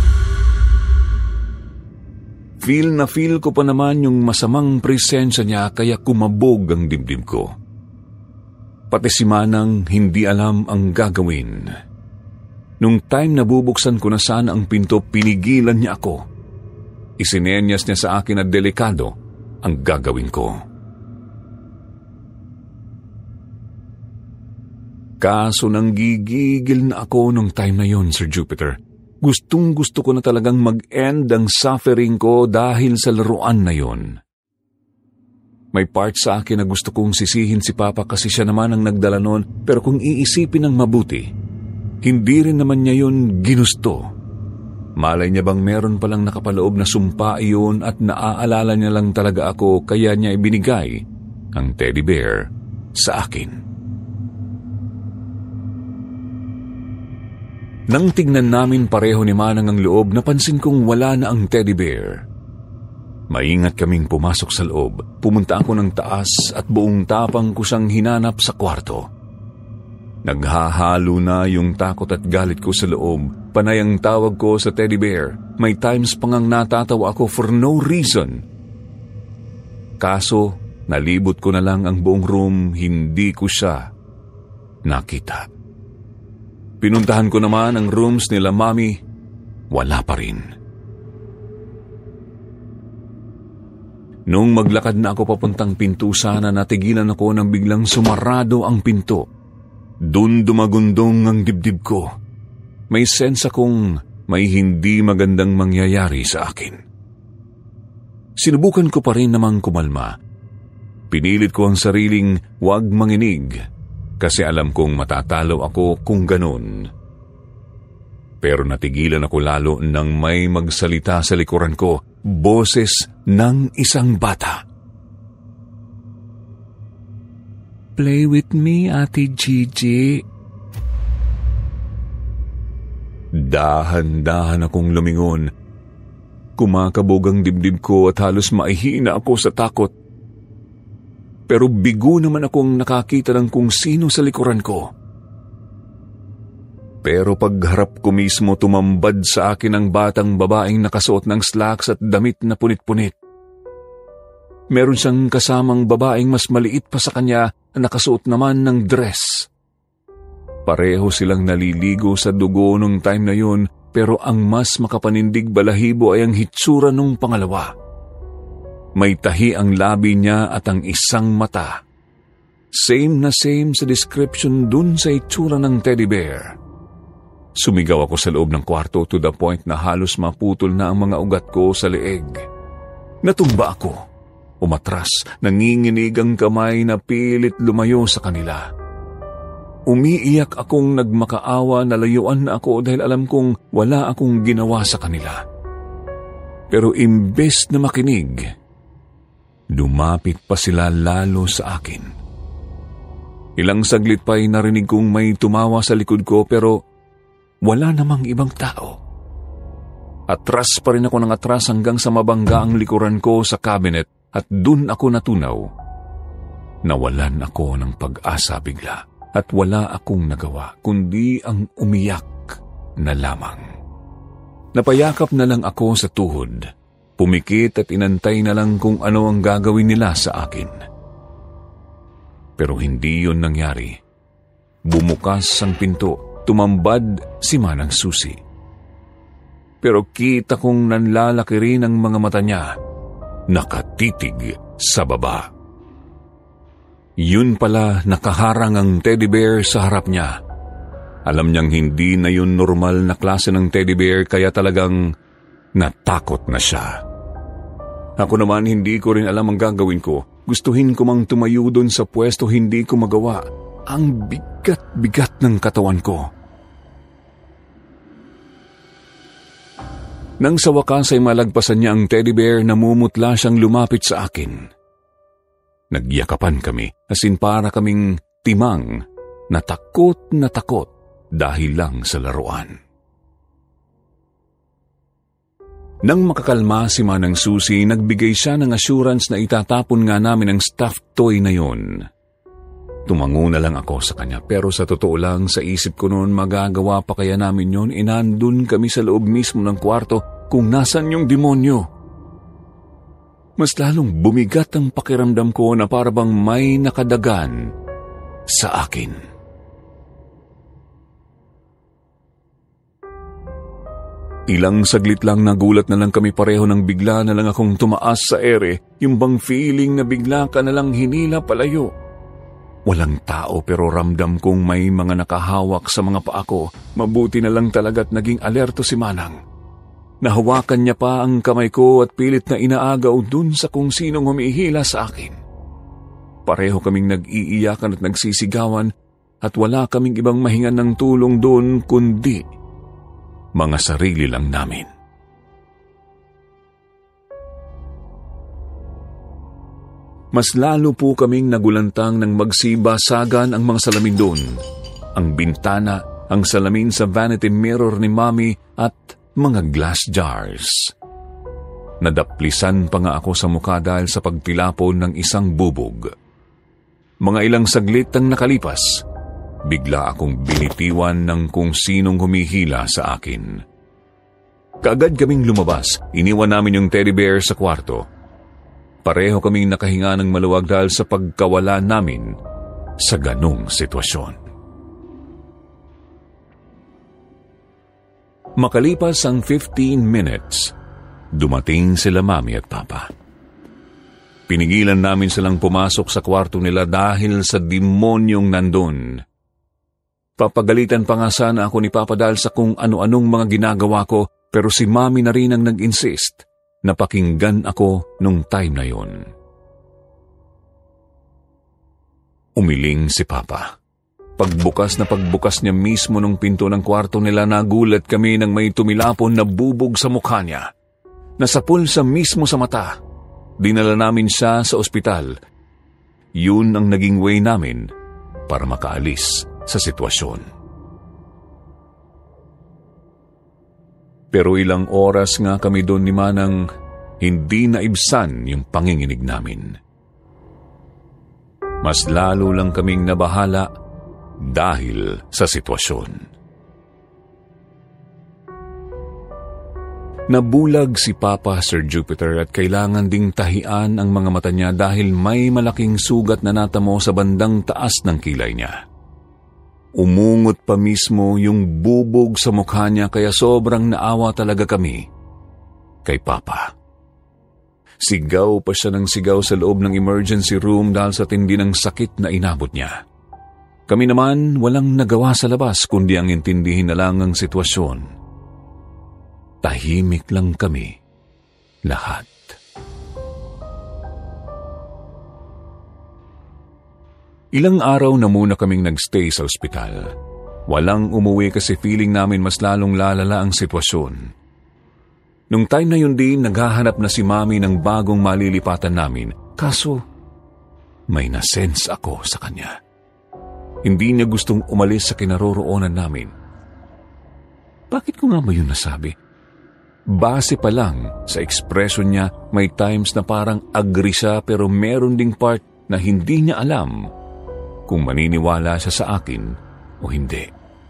Feel na feel ko pa naman yung masamang presensya niya kaya kumabog ang dibdib ko. Pati si Manang hindi alam ang gagawin. Nung time na bubuksan ko na sana ang pinto, pinigilan niya ako. Isinenyas niya sa akin na delikado ang gagawin ko. Kaso nang gigigil na ako nung time na yon, Sir Jupiter. Gustong gusto ko na talagang mag-end ang suffering ko dahil sa laruan na yon. May part sa akin na gusto kong sisihin si Papa kasi siya naman ang nagdala nun, pero kung iisipin ng mabuti, hindi rin naman niya yun ginusto. Malay niya bang meron palang nakapaloob na sumpa iyon at naaalala niya lang talaga ako kaya niya ibinigay ang teddy bear sa akin. Nang tignan namin pareho ni Manang ang loob, napansin kong wala na ang teddy bear. Maingat kaming pumasok sa loob. Pumunta ako ng taas at buong tapang ko siyang hinanap sa kwarto. Naghahalo na yung takot at galit ko sa loob. Panay ang tawag ko sa teddy bear. May times pa ngang natatawa ako for no reason. Kaso, nalibot ko na lang ang buong room, hindi ko siya nakita. Pinuntahan ko naman ang rooms nila Mami, wala pa rin. Nung maglakad na ako papuntang pinto, sana natigilan ako nang biglang sumarado ang pinto. Dun dumagundong ang dibdib ko. May sense akong may hindi magandang mangyayari sa akin. Sinubukan ko pa rin namang kumalma. Pinilit ko ang sariling huwag manginig kasi alam kong matatalo ako kung ganun. Pero natigilan ako lalo nang may magsalita sa likuran ko, boses ng isang bata. "Play with me, Ate Gigi." Dahan-dahan akong lumingon. Kumakabog ang dibdib ko at halos maihina ako sa takot. Pero bigo naman akong nakakita ng kung sino sa likuran ko. Pero pagharap ko mismo, tumambad sa akin ang batang babaeng nakasuot ng slacks at damit na punit-punit. Meron siyang kasamang babaeng mas maliit pa sa kanya na nakasuot naman ng dress. Pareho silang naliligo sa dugo nung time na yun, pero ang mas makapanindig balahibo ay ang hitsura nung pangalawa. May tahi ang labi niya at ang isang mata. Same na same sa description dun sa itsura ng teddy bear. Sumigaw ako sa loob ng kwarto to the point na halos maputol na ang mga ugat ko sa leeg. Natumba ako. Umatras, nanginginig ang kamay na pilit lumayo sa kanila. Umiiyak akong nagmakaawa na layuan na ako dahil alam kong wala akong ginawa sa kanila. Pero imbes na makinig, lumapit pa sila lalo sa akin. Ilang saglit pa'y narinig kong may tumawa sa likod ko pero wala namang ibang tao. Atras pa rin ako ng atras hanggang sa mabangga ang likuran ko sa cabinet at dun ako natunaw. Nawalan ako ng pag-asa bigla at wala akong nagawa kundi ang umiyak na lamang. Napayakap na lang ako sa tuhod, pumikit at inantay na lang kung ano ang gagawin nila sa akin. Pero hindi yun nangyari. Bumukas ang pinto, tumambad si Manang Susi. Pero kita kong nanlalaki rin ang mga mata niya, nakatitig sa baba. Yun pala nakaharang ang teddy bear sa harap niya. Alam niyang hindi na yun normal na klase ng teddy bear kaya talagang natakot na siya. Ako naman hindi ko rin alam ang gagawin ko. Gustuhin ko mang tumayo doon sa pwesto, hindi ko magawa. Ang bigat-bigat ng katawan ko. Nang sa wakas ay malagpasan niya ang teddy bear, namumutla siyang lumapit sa akin. Nagyakapan kami, as in para kaming timang, na takot na takot dahil lang sa laruan. Nang makakalma si Manang Susi, nagbigay siya ng assurance na itatapon nga namin ang stuffed toy na yun. Tumango na lang ako sa kanya, pero sa totoo lang sa isip ko noon magagawa pa kaya namin yun, inandun kami sa loob mismo ng kwarto kung nasan yung demonyo. Mas lalong bumigat ang pakiramdam ko na parabang may nakadagan sa akin. Ilang saglit lang nagulat na lang kami pareho nang bigla na lang akong tumaas sa ere, yung bang feeling na bigla ka na lang hinila palayo. Walang tao pero ramdam kong may mga nakahawak sa mga paa ko. Mabuti na lang talaga't naging alerto si Manang. Nahawakan niya pa ang kamay ko at pilit na inaagaw dun sa kung sinong humihila sa akin. Pareho kaming nag-iiyakan at nagsisigawan at wala kaming ibang mahingan ng tulong dun kundi mga sarili lang namin. Mas lalo po kaming nagulantang nang magsibasagan ang mga salamin doon. Ang bintana, ang salamin sa vanity mirror ni Mami at mga glass jars. Nadaplisan pa nga ako sa mukha dahil sa pagtilapon ng isang bubog. Mga ilang saglit ang nakalipas, bigla akong binitiwan ng kung sinong humihila sa akin. Kaagad kaming lumabas, iniwan namin yung teddy bear sa kwarto. Pareho kaming nakahinga ng maluwag dahil sa pagkawala namin sa ganung sitwasyon. Makalipas ang fifteen minutes, dumating sila Mami at Papa. Pinigilan namin silang pumasok sa kwarto nila dahil sa demonyong nandun. Papagalitan pa nga sana ako ni Papa dahil sa kung ano-anong mga ginagawa ko, pero si Mami na rin ang nag-insist na pakinggan ako nung time na yon. Umiling si Papa. Pagbukas na pagbukas niya mismo ng pinto ng kwarto nila, nagulat kami nang may tumilapon na bubog sa mukha niya. Nasapul sa mismo sa mata. Dinala namin siya sa ospital. Yun ang naging way namin para makaalis sa sitwasyon. Pero ilang oras nga kami doon ni Manang, hindi naibsan yung panginginig namin. Mas lalo lang kaming nabahala dahil sa sitwasyon. Nabulag si Papa, Sir Jupiter, at kailangan ding tahian ang mga mata niya dahil may malaking sugat na natamo sa bandang taas ng kilay niya. Umungot pa mismo yung bubog sa mukha niya kaya sobrang naawa talaga kami kay Papa. Sigaw pa siya ng sigaw sa loob ng emergency room dahil sa tindi ng sakit na inabot niya. Kami naman walang nagawa sa labas kundi ang intindihin na lang ang sitwasyon. Tahimik lang kami lahat. Ilang araw na muna kaming nagstay sa ospital. Walang umuwi kasi feeling namin mas lalong lalala ang sitwasyon. Nung time na yun din, naghahanap na si Mami ng bagong malilipatan namin. Kaso, may nasense ako sa kanya. Hindi niya gustong umalis sa kinaroroonan namin. Bakit ko nga ba yun nasabi? Base pa lang sa ekspresyon niya, may times na parang agree siya pero meron ding part na hindi niya alam kung maniniwala siya sa akin o hindi.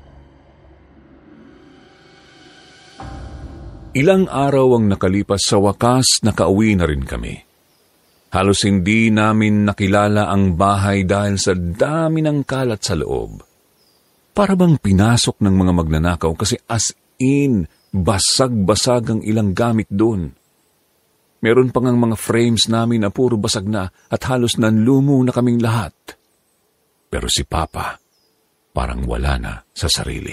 Ilang araw ang nakalipas, sa wakas nakauwi na rin kami. Halos hindi namin nakilala ang bahay dahil sa dami ng kalat sa loob. Para bang pinasok ng mga magnanakaw kasi as in, basag-basag ang ilang gamit doon. Meron pang ang mga frames namin na puro basag na at halos nanlumo na kaming lahat. Pero si Papa, parang wala na sa sarili.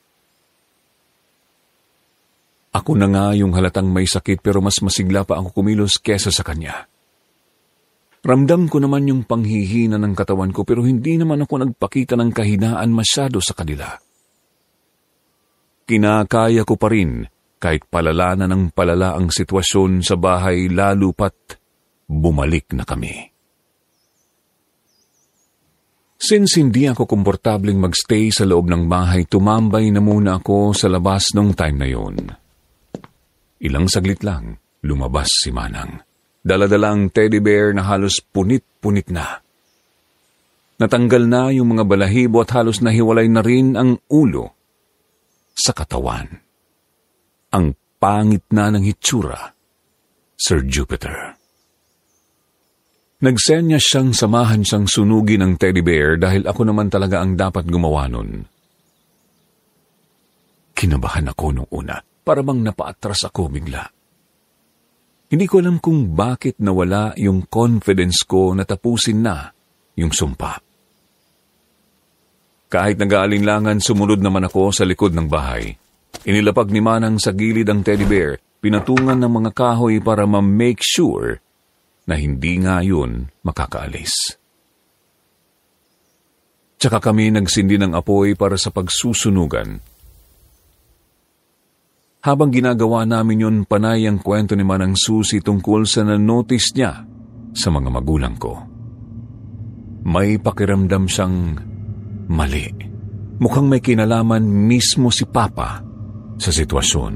Ako na nga yung halatang may sakit pero mas masigla pa ako kumilos kesa sa kanya. Ramdam ko naman yung panghihina ng katawan ko pero hindi naman ako nagpakita ng kahinaan masyado sa kanila. Kinakaya ko pa rin kahit palala na ng palala ang sitwasyon sa bahay lalo pat bumalik na kami. Since hindi ako komportabling magstay sa loob ng bahay, tumambay na muna ako sa labas nung time na yun. Ilang saglit lang, lumabas si Manang. Dala-dala ang teddy bear na halos punit-punit na. Natanggal na yung mga balahibo at halos nahiwalay na rin ang ulo sa katawan. Ang pangit na ng hitsura, Sir Jupiter. Nagsenya siyang samahan siyang sunugin ng teddy bear dahil ako naman talaga ang dapat gumawa nun. Kinabahan ako nung una, para bang napaatras ako bigla. Hindi ko alam kung bakit nawala yung confidence ko na tapusin na yung sumpa. Kahit nag-aalinlangan, sumunod naman ako sa likod ng bahay. Inilapag ni Manang sa gilid ang teddy bear, pinatungan ng mga kahoy para ma-make sure na hindi nga yun makakaalis. Tsaka kami nagsindi ng apoy para sa pagsusunugan. Habang ginagawa namin yun, panay ang kwento ni Manang Susi tungkol sa na-notice niya sa mga magulang ko. May pakiramdam siyang mali. Mukhang may kinalaman mismo si Papa sa sitwasyon.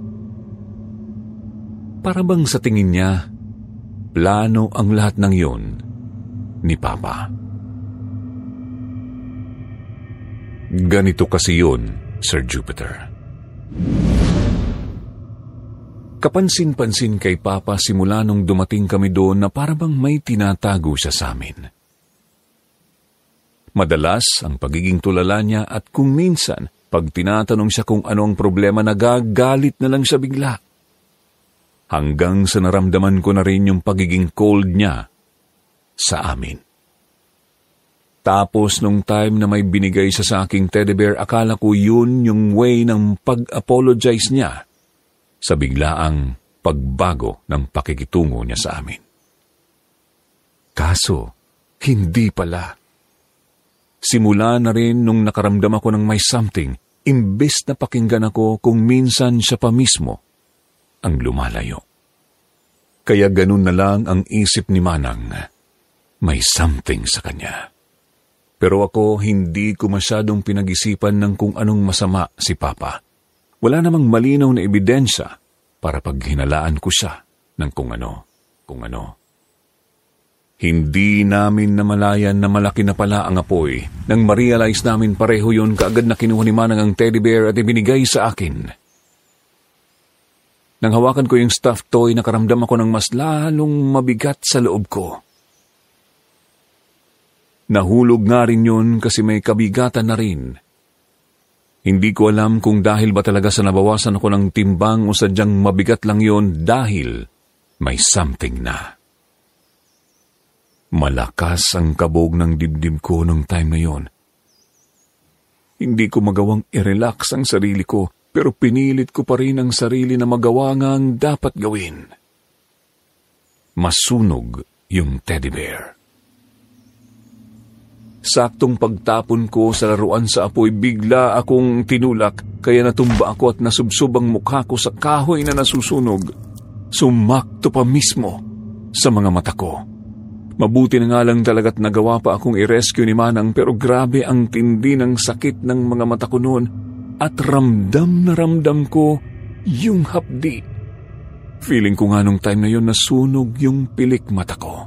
Para bang sa tingin niya, plano ang lahat ng yun ni Papa. Ganito kasi yun, Sir Jupiter. Kapansin-pansin kay Papa simula nung dumating kami doon na para bang may tinatago siya sa amin. Madalas ang pagiging tulala niya at kung minsan, pag tinatanong siya kung ano ang problema, nagagalit na lang siya bigla. Hanggang sa naramdaman ko na rin yung pagiging cold niya sa amin. Tapos nung time na may binigay siya sa aking teddy bear, akala ko yun yung way ng pag-apologize niya sa biglaang pagbago ng pakikitungo niya sa amin. Kaso, hindi pala. Simula na rin nung nakaramdam ako ng may something, imbes na pakinggan ako kung minsan siya pa mismo ang lumalayo. Kaya ganun na lang ang isip ni Manang, may something sa kanya. Pero ako hindi ko masyadong pinag-isipan ng kung anong masama si Papa. Wala namang malinaw na ebidensya para paghinalaan ko siya ng kung ano, kung ano. Hindi namin namalayan na malaki na pala ang apoy. Nang ma-realize namin pareho yun, kaagad na kinuha ni Manang ang teddy bear at ibinigay sa akin. Nang hawakan ko yung stuffed toy, nakaramdam ako ng mas lalong mabigat sa loob ko. Nahulog nga rin yun kasi may kabigatan na rin. Hindi ko alam kung dahil ba talaga sa nabawasan ako ng timbang o sadyang mabigat lang yun dahil may something na. Malakas ang kabog ng dibdib ko nung time na yon. Hindi ko magawang i-relax ang sarili ko, pero pinilit ko pa rin ang sarili na magawa nga ang dapat gawin. Masunog yung teddy bear. Saktong pagtapon ko sa laruan sa apoy, bigla akong tinulak, kaya natumba ako at nasubsob ang mukha ko sa kahoy na nasusunog. Sumakto pa mismo sa mga mata ko. Mabuti na nga lang talaga't nagawa pa akong i-rescue ni Manang, pero grabe ang tindi ng sakit ng mga mata ko noon at ramdam na ramdam ko yung hapdi. Feeling ko nga nung time na yon nasunog yung pilik mata ko.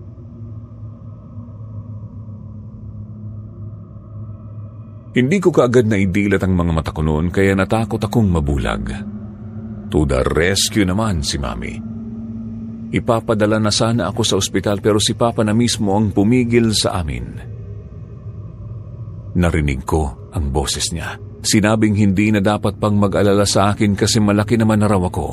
Hindi ko kaagad na idilat ang mga mata ko noon, kaya natakot akong mabulag. To the rescue naman si Mami. Ipapadala na sana ako sa ospital, pero si Papa na mismo ang pumigil sa amin. Narinig ko ang boses niya. Sinabing hindi na dapat pang mag-alala sa akin kasi malaki naman na raw ako.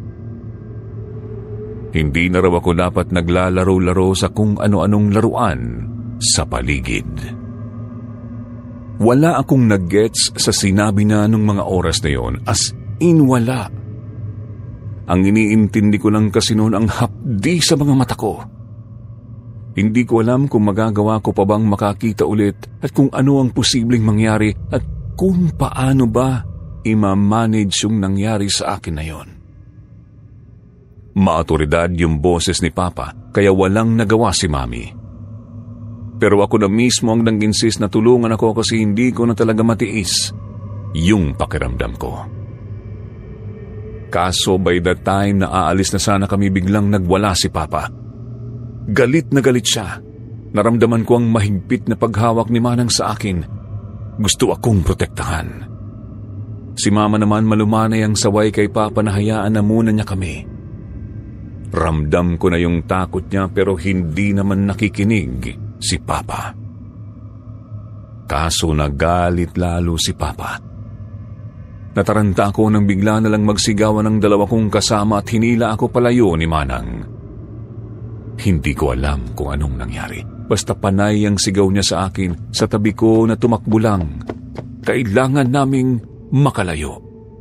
Hindi na raw ako dapat naglalaro-laro sa kung ano-anong laruan sa paligid. Wala akong nag-gets sa sinabi na nung mga oras na yon, as in wala. Ang iniintindi ko lang kasi noon ang hapdi sa mga mata ko. Hindi ko alam kung magagawa ko pa bang makakita ulit at kung ano ang posibleng mangyari at kung paano ba ima-manage yung nangyari sa akin na yon. Maautoridad yung boses ni Papa, kaya walang nagawa si Mami. Pero ako na mismo ang nag-insist na tulungan ako kasi hindi ko na talaga matiis yung pakiramdam ko. Kaso by the time na aalis na sana kami, biglang nagwala si Papa. Galit na galit siya. Naramdaman ko ang mahigpit na paghawak ni Manang sa akin. Gusto akong protektahan. Si Mama naman malumanay ang saway kay Papa na hayaan na muna niya kami. Ramdam ko na yung takot niya pero hindi naman nakikinig si Papa. Kaso nagalit lalo si Papa. Nataranta ako nang bigla na lang magsigawan ng dalawa kong kasama at hinila ako palayo ni Manang. Hindi ko alam kung anong nangyari. Basta panay ang sigaw niya sa akin sa tabi ko na tumakbo lang. Kailangan naming makalayo.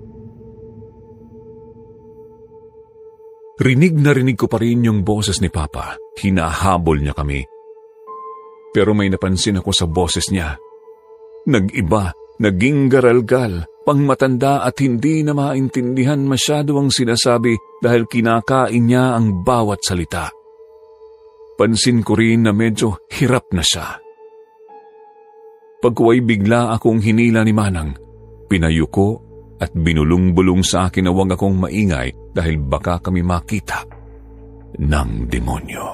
Rinig na rinig ko pa rin yung boses ni Papa. Hinahabol niya kami. Pero may napansin ako sa boses niya. Nag-iba, naging garalgal, pangmatanda at hindi na maintindihan masyado ang sinasabi dahil kinakain niya ang bawat salita. Pansin ko rin na medyo hirap na siya. Pagkuway bigla akong hinila ni Manang, pinayuko at binulong-bulong sa akin na huwag akong maingay dahil baka kami makita ng demonyo.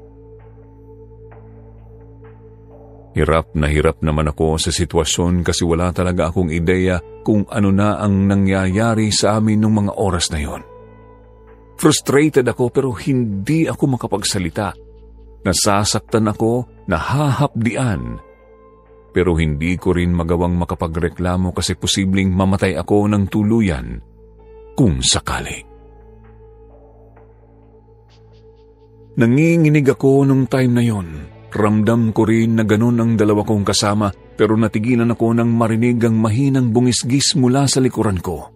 Hirap na hirap naman ako sa sitwasyon kasi wala talaga akong ideya kung ano na ang nangyayari sa amin nung mga oras na yon. Frustrated ako pero hindi ako makapagsalita. Nasasaktan ako, nahahapdian. Pero hindi ko rin magawang makapagreklamo kasi posibleng mamatay ako ng tuluyan kung sakali. Nanginginig ako nung time na yon. Ramdam ko rin na ganun ang dalawa kong kasama pero natigilan ako nang marinig ang mahinang bungisgis mula sa likuran ko.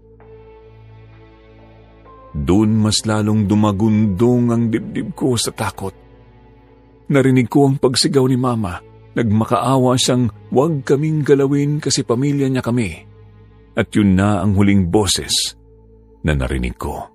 Doon mas lalong dumagundong ang dibdib ko sa takot. Narinig ko ang pagsigaw ni Mama. Nagmakaawa siyang huwag kaming galawin kasi pamilya niya kami. At yun na ang huling boses na narinig ko.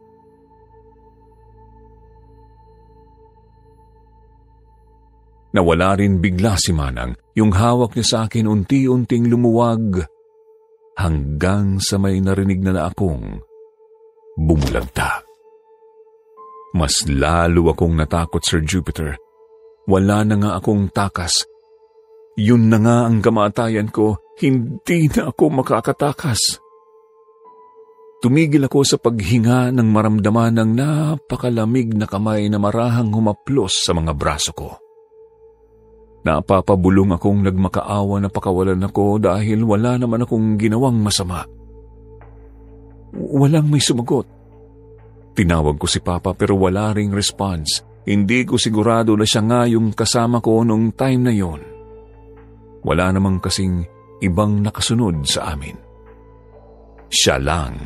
Nawala rin bigla si Manang. Yung hawak niya sa akin unti-unting lumuwag hanggang sa may narinig na na akong bumulagta. Mas lalo akong natakot, Sir Jupiter. Wala na nga akong takas. Yun na nga ang kamatayan ko, hindi na ako makakatakas. Tumigil ako sa paghinga nang maramdaman ng napakalamig na kamay na marahang humaplos sa mga braso ko. Napapabulong akong nagmakaawa na pakawalan ako dahil wala naman akong ginawang masama. Walang may sumagot. Tinawag ko si Papa pero wala ring response. Hindi ko sigurado na siya nga yung kasama ko nung time na yon. Wala namang kasing ibang nakasunod sa amin. Siya lang.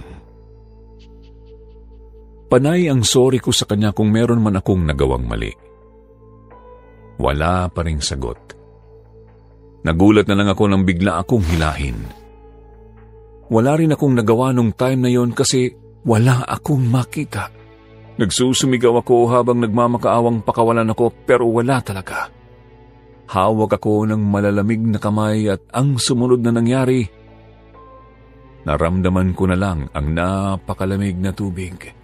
Panay ang sorry ko sa kanya kung meron man akong nagawang mali. Wala pa ring sagot. Nagulat na lang ako nang bigla akong hilahin. Wala rin akong nagawa nung time na yon kasi wala akong makita. Nagsusumigaw ako habang nagmamakaawang pakawalan ako pero wala talaga. Hawak ako ng malalamig na kamay at ang sumunod na nangyari, naramdaman ko na lang ang napakalamig na tubig.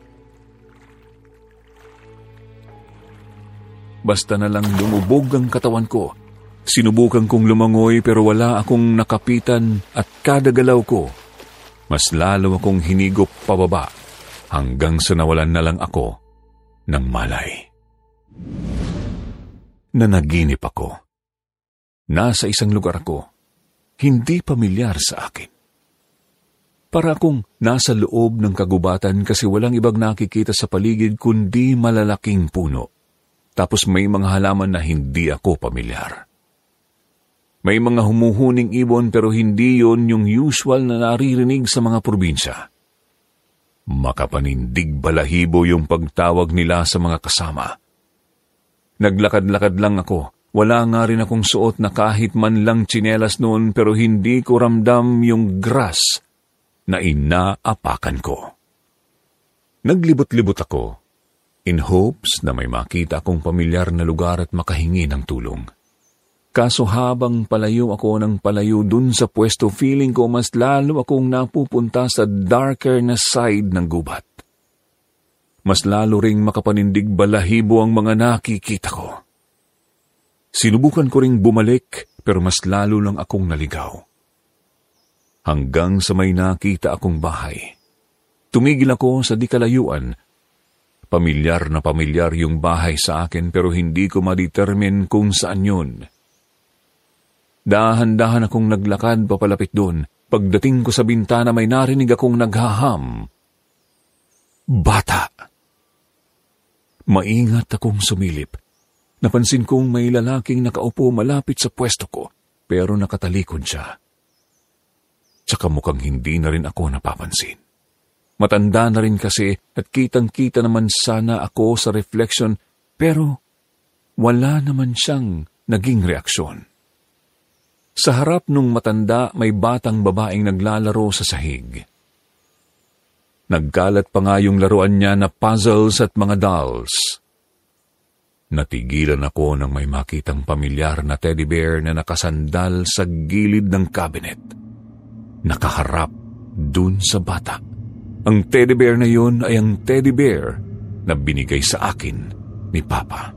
Basta na lang lumubog ang katawan ko. Sinubukan kong lumangoy pero wala akong nakapitan at kada galaw ko, mas lalo akong hinigop pababa hanggang sa nawalan na lang ako ng malay. Nanaginip ako. Nasa isang lugar ako, hindi pamilyar sa akin. Para akong nasa loob ng kagubatan kasi walang ibang nakikita sa paligid kundi malalaking puno. Tapos may mga halaman na hindi ako pamilyar. May mga humuhuning ibon pero hindi yon yung usual na naririnig sa mga probinsya. Makapanindig balahibo yung pagtawag nila sa mga kasama. Naglakad-lakad lang ako. Wala nga rin akong suot na kahit man lang tsinelas noon pero hindi ko ramdam yung grass na inaapakan ko. Naglibot-libot ako in hopes na may makita akong pamilyar na lugar at makahingi ng tulong. Kaso habang palayo ako ng palayo dun sa pwesto, feeling ko mas lalo akong napupunta sa darker na side ng gubat. Mas lalo ring makapanindig balahibo ang mga nakikita ko. Sinubukan ko ring bumalik pero mas lalo lang akong naligaw. Hanggang sa may nakita akong bahay. Tumigil ako sa di kalayuan. Pamilyar na pamilyar yung bahay sa akin pero hindi ko ma-determine kung saan yun. Dahan-dahan akong naglakad papalapit doon. Pagdating ko sa bintana may narinig akong naghaham. Bata! Maingat akong sumilip. Napansin kong may lalaking nakaupo malapit sa pwesto ko pero nakatalikod siya. Tsaka mukhang hindi na rin ako napapansin. Matanda na rin kasi at kitang-kita naman sana ako sa reflection pero wala naman siyang naging reaksyon. Sa harap nung matanda may batang babaeng naglalaro sa sahig. Nagkalat pa nga yung laruan niya na puzzles at mga dolls. Natigilan ako nang may makitang pamilyar na teddy bear na nakasandal sa gilid ng cabinet. Nakaharap dun sa bata. Ang teddy bear na yun ay ang teddy bear na binigay sa akin ni Papa.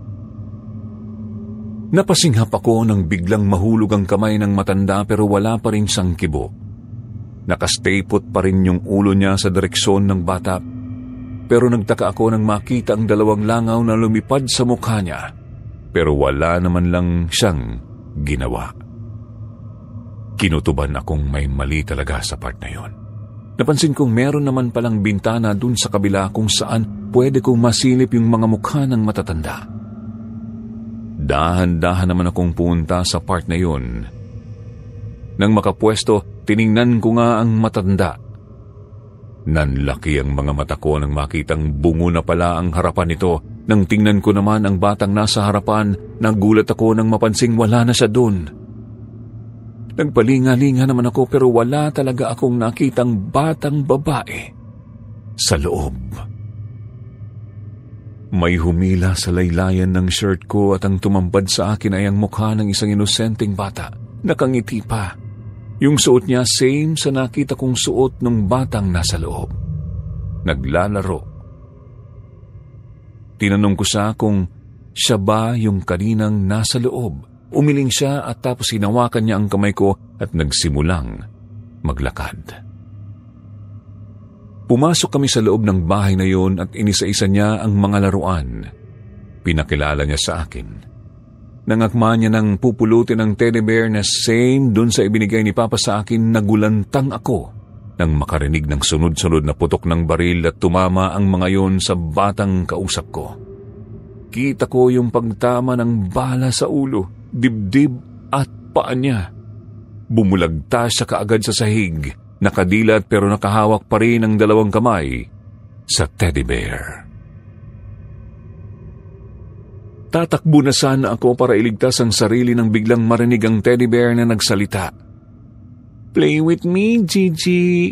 Napasinghap ako nang biglang mahulog ang kamay ng matanda pero wala pa rin siyang kibo. Nakastaypot pa rin yung ulo niya sa direksyon ng bata pero nagtaka ako nang makita ang dalawang langaw na lumipad sa mukha niya pero wala naman lang siyang ginawa. Kinutuban akong may mali talaga sa part na yon. Napansin kong meron naman palang bintana dun sa kabila kung saan pwede kong masilip yung mga mukha ng matatanda. Dahan-dahan naman akong punta sa part na yun. Nang makapwesto, tiningnan ko nga ang matanda. Nanlaki ang mga mata ko nang makitang bungo na pala ang harapan nito. Nang tingnan ko naman ang batang nasa harapan, nagulat ako nang mapansing wala na siya doon. Nagpalinga-linga naman ako pero wala talaga akong nakitang batang babae sa loob. May humila sa laylayan ng shirt ko at ang tumambad sa akin ay ang mukha ng isang inosenteng bata. Nakangiti pa. Yung suot niya same sa nakita kong suot ng batang nasa loob. Naglalaro. Tinanong ko siya kung siya ba yung kaninang nasa loob. Umiling siya at tapos hinawakan niya ang kamay ko at nagsimulang maglakad. Pumasok kami sa loob ng bahay na yun at inisa-isa niya ang mga laruan. Pinakilala niya sa akin. Nangakma niya ng pupulutin ng teddy bear na same dun sa ibinigay ni Papa sa akin, nagulantang ako nang makarinig ng sunod-sunod na putok ng baril at tumama ang mga yon sa batang kausap ko. Kita ko yung pagtama ng bala sa ulo, dibdib at paa niya. Bumulagta siya kaagad sa sahig, nakadilat pero nakahawak pa rin ang dalawang kamay sa teddy bear. Tatakbo na sana ako para iligtas ang sarili nang biglang marinig ang teddy bear na nagsalita. "Play with me, Gigi."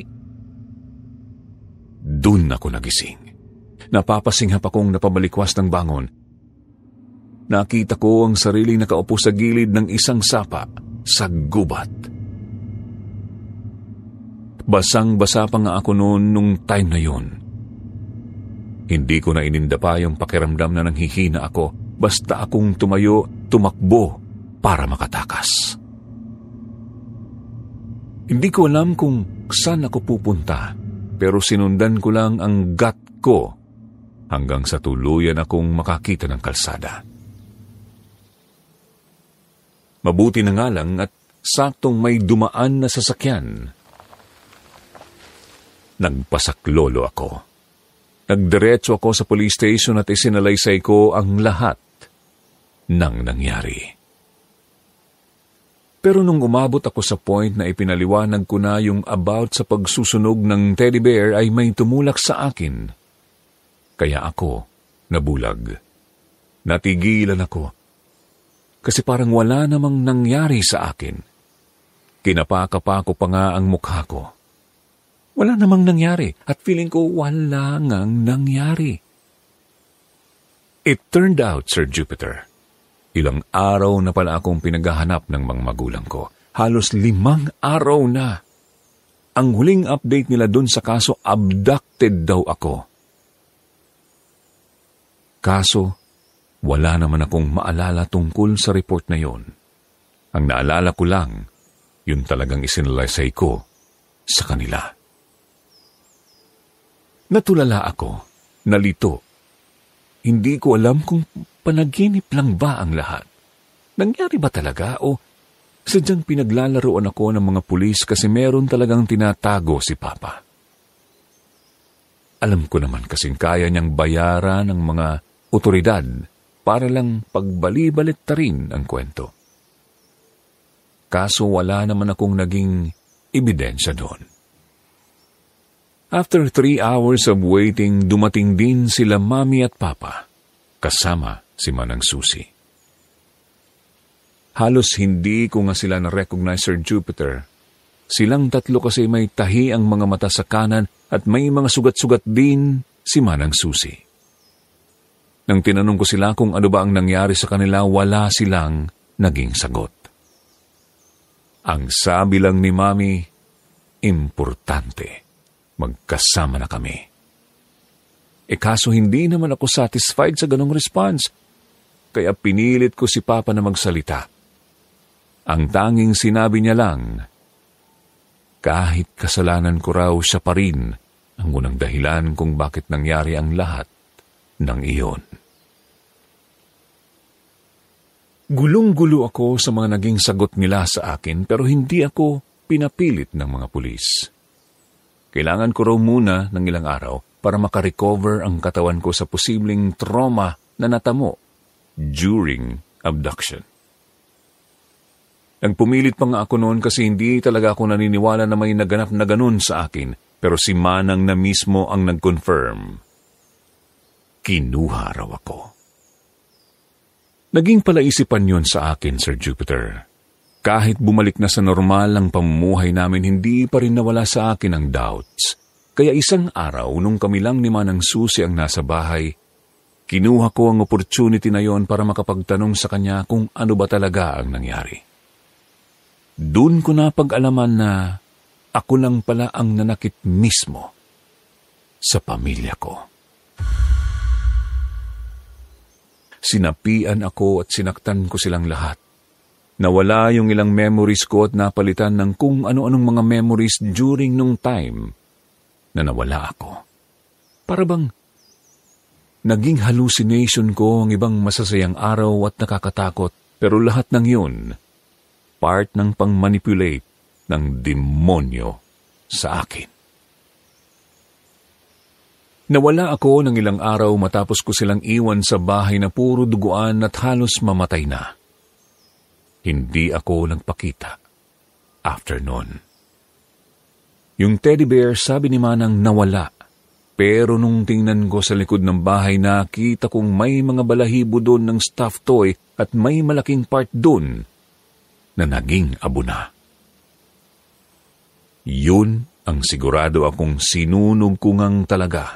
Doon ako nagising. Napapasinghap akong napabalikwas ng bangon. Nakita ko ang sariling nakaupo sa gilid ng isang sapa sa gubat. Basang-basa pa nga ako noon nung time na yun. Hindi ko na ininda pa yung pakiramdam na nanghihina ako. Basta akong tumayo, tumakbo para makatakas. Hindi ko alam kung saan ako pupunta, pero sinundan ko lang ang gut ko hanggang sa tuluyan akong makakita ng kalsada. Mabuti na nga lang at saktong may dumaan na sasakyan. Nagpasaklolo ako. Nagdiretso ako sa police station at isinalaysay ko ang lahat ng nangyari. Pero nung umabot ako sa point na ipinaliwanag ko na yung about sa pagsusunog ng teddy bear ay may tumulak sa akin. Kaya ako nabulag. Natigilan ako. Kasi parang wala namang nangyari sa akin. Kinapaka-pa ko pa nga ang mukha ko. Wala namang nangyari at feeling ko wala ngang nangyari. It turned out, Sir Jupiter, ilang araw na pala akong pinaghahanap ng mga magulang ko. Halos limang araw na. Ang huling update nila dun sa kaso, abducted daw ako. Kaso, wala naman akong maalala tungkol sa report na yon. Ang naalala ko lang, yun talagang isinalaysay ko sa kanila. Natulala ako, nalito. Hindi ko alam kung panaginip lang ba ang lahat. Nangyari ba talaga o sadyang pinaglalaroan ako ng mga pulis kasi meron talagang tinatago si Papa? Alam ko naman kasing kaya niyang bayaran ng mga otoridad para lang pagbali-balit ta rin ang kwento. Kaso wala naman akong naging ebidensya doon. After three hours of waiting, dumating din sila Mami at Papa, kasama si Manang Susi. Halos hindi ko nga sila na-recognize, Sir Jupiter. Silang tatlo kasi may tahi ang mga mata sa kanan at may mga sugat-sugat din si Manang Susi. Nang tinanong ko sila kung ano ba ang nangyari sa kanila, wala silang naging sagot. Ang sabi lang ni Mami, importante. Magkasama na kami. E kaso hindi naman ako satisfied sa ganong response, kaya pinilit ko si Papa na magsalita. Ang tanging sinabi niya lang, kahit kasalanan ko raw, siya pa rin ang unang dahilan kung bakit nangyari ang lahat ng iyon. Gulong-gulo ako sa mga naging sagot nila sa akin pero hindi ako pinapilit ng mga pulis. Kailangan ko raw muna ng ilang araw para makarecover ang katawan ko sa posibleng trauma na natamo during abduction. Nagpumilit pa nga ako noon kasi hindi talaga ako naniniwala na may naganap na ganun sa akin, pero si Manang na mismo ang nag-confirm. Kinuha raw ako. Naging palaisipan yon sa akin, Sir Jupiter. Kahit bumalik na sa normal ang pamumuhay namin, hindi pa rin nawala sa akin ang doubts. Kaya isang araw, nung kami lang ni Manang Susi ang nasa bahay, kinuha ko ang opportunity na yon para makapagtanong sa kanya kung ano ba talaga ang nangyari. Doon ko na pag-alaman na ako lang pala ang nanakit mismo sa pamilya ko. Sinapian ako at sinaktan ko silang lahat. Nawala yung ilang memories ko at napalitan ng kung ano-anong mga memories during nung time na nawala ako. Para bang naging hallucination ko ang ibang masasayang araw at nakakatakot, pero lahat ng yun part ng pang-manipulate ng demonyo sa akin. Nawala ako ng ilang araw matapos ko silang iwan sa bahay na puro duguan at halos mamatay na. Hindi ako nagpakita after nun. Yung teddy bear, sabi ni Manang, nawala. Pero nung tingnan ko sa likod ng bahay, nakita kong may mga balahibo doon ng stuffed toy at may malaking part doon na naging abo na. Yun ang sigurado akong sinunog ko ngang talaga.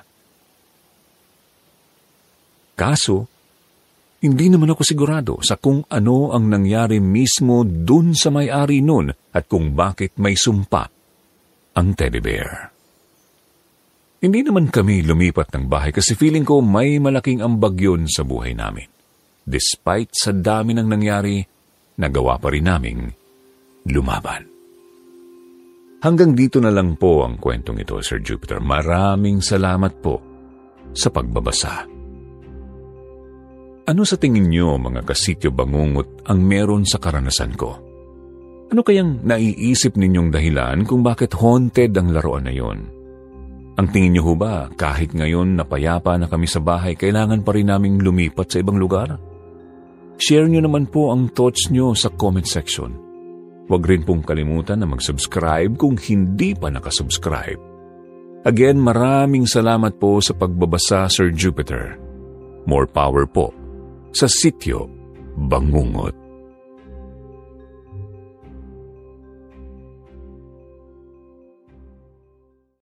Kaso, hindi naman ako sigurado sa kung ano ang nangyari mismo dun sa may-ari nun at kung bakit may sumpa ang teddy bear. Hindi naman kami lumipat ng bahay kasi feeling ko may malaking ambag yun sa buhay namin. Despite sa dami ng nangyari, nagawa pa rin naming lumaban. Hanggang dito na lang po ang kwentong ito, Sir Jupiter. Maraming salamat po sa pagbabasa. Ano sa tingin niyo, mga kasityo bangungot, ang meron sa karanasan ko? Ano kayang naiisip ninyong dahilan kung bakit haunted ang laruan na yon? Ang tingin niyo ho ba, kahit ngayon napayapa na kami sa bahay, kailangan pa rin naming lumipat sa ibang lugar? Share niyo naman po ang thoughts niyo sa comment section. Huwag rin pong kalimutan na mag-subscribe kung hindi pa nakasubscribe. Again, maraming salamat po sa pagbabasa, Sir Jupiter. More power po sa Sityo Bangungot.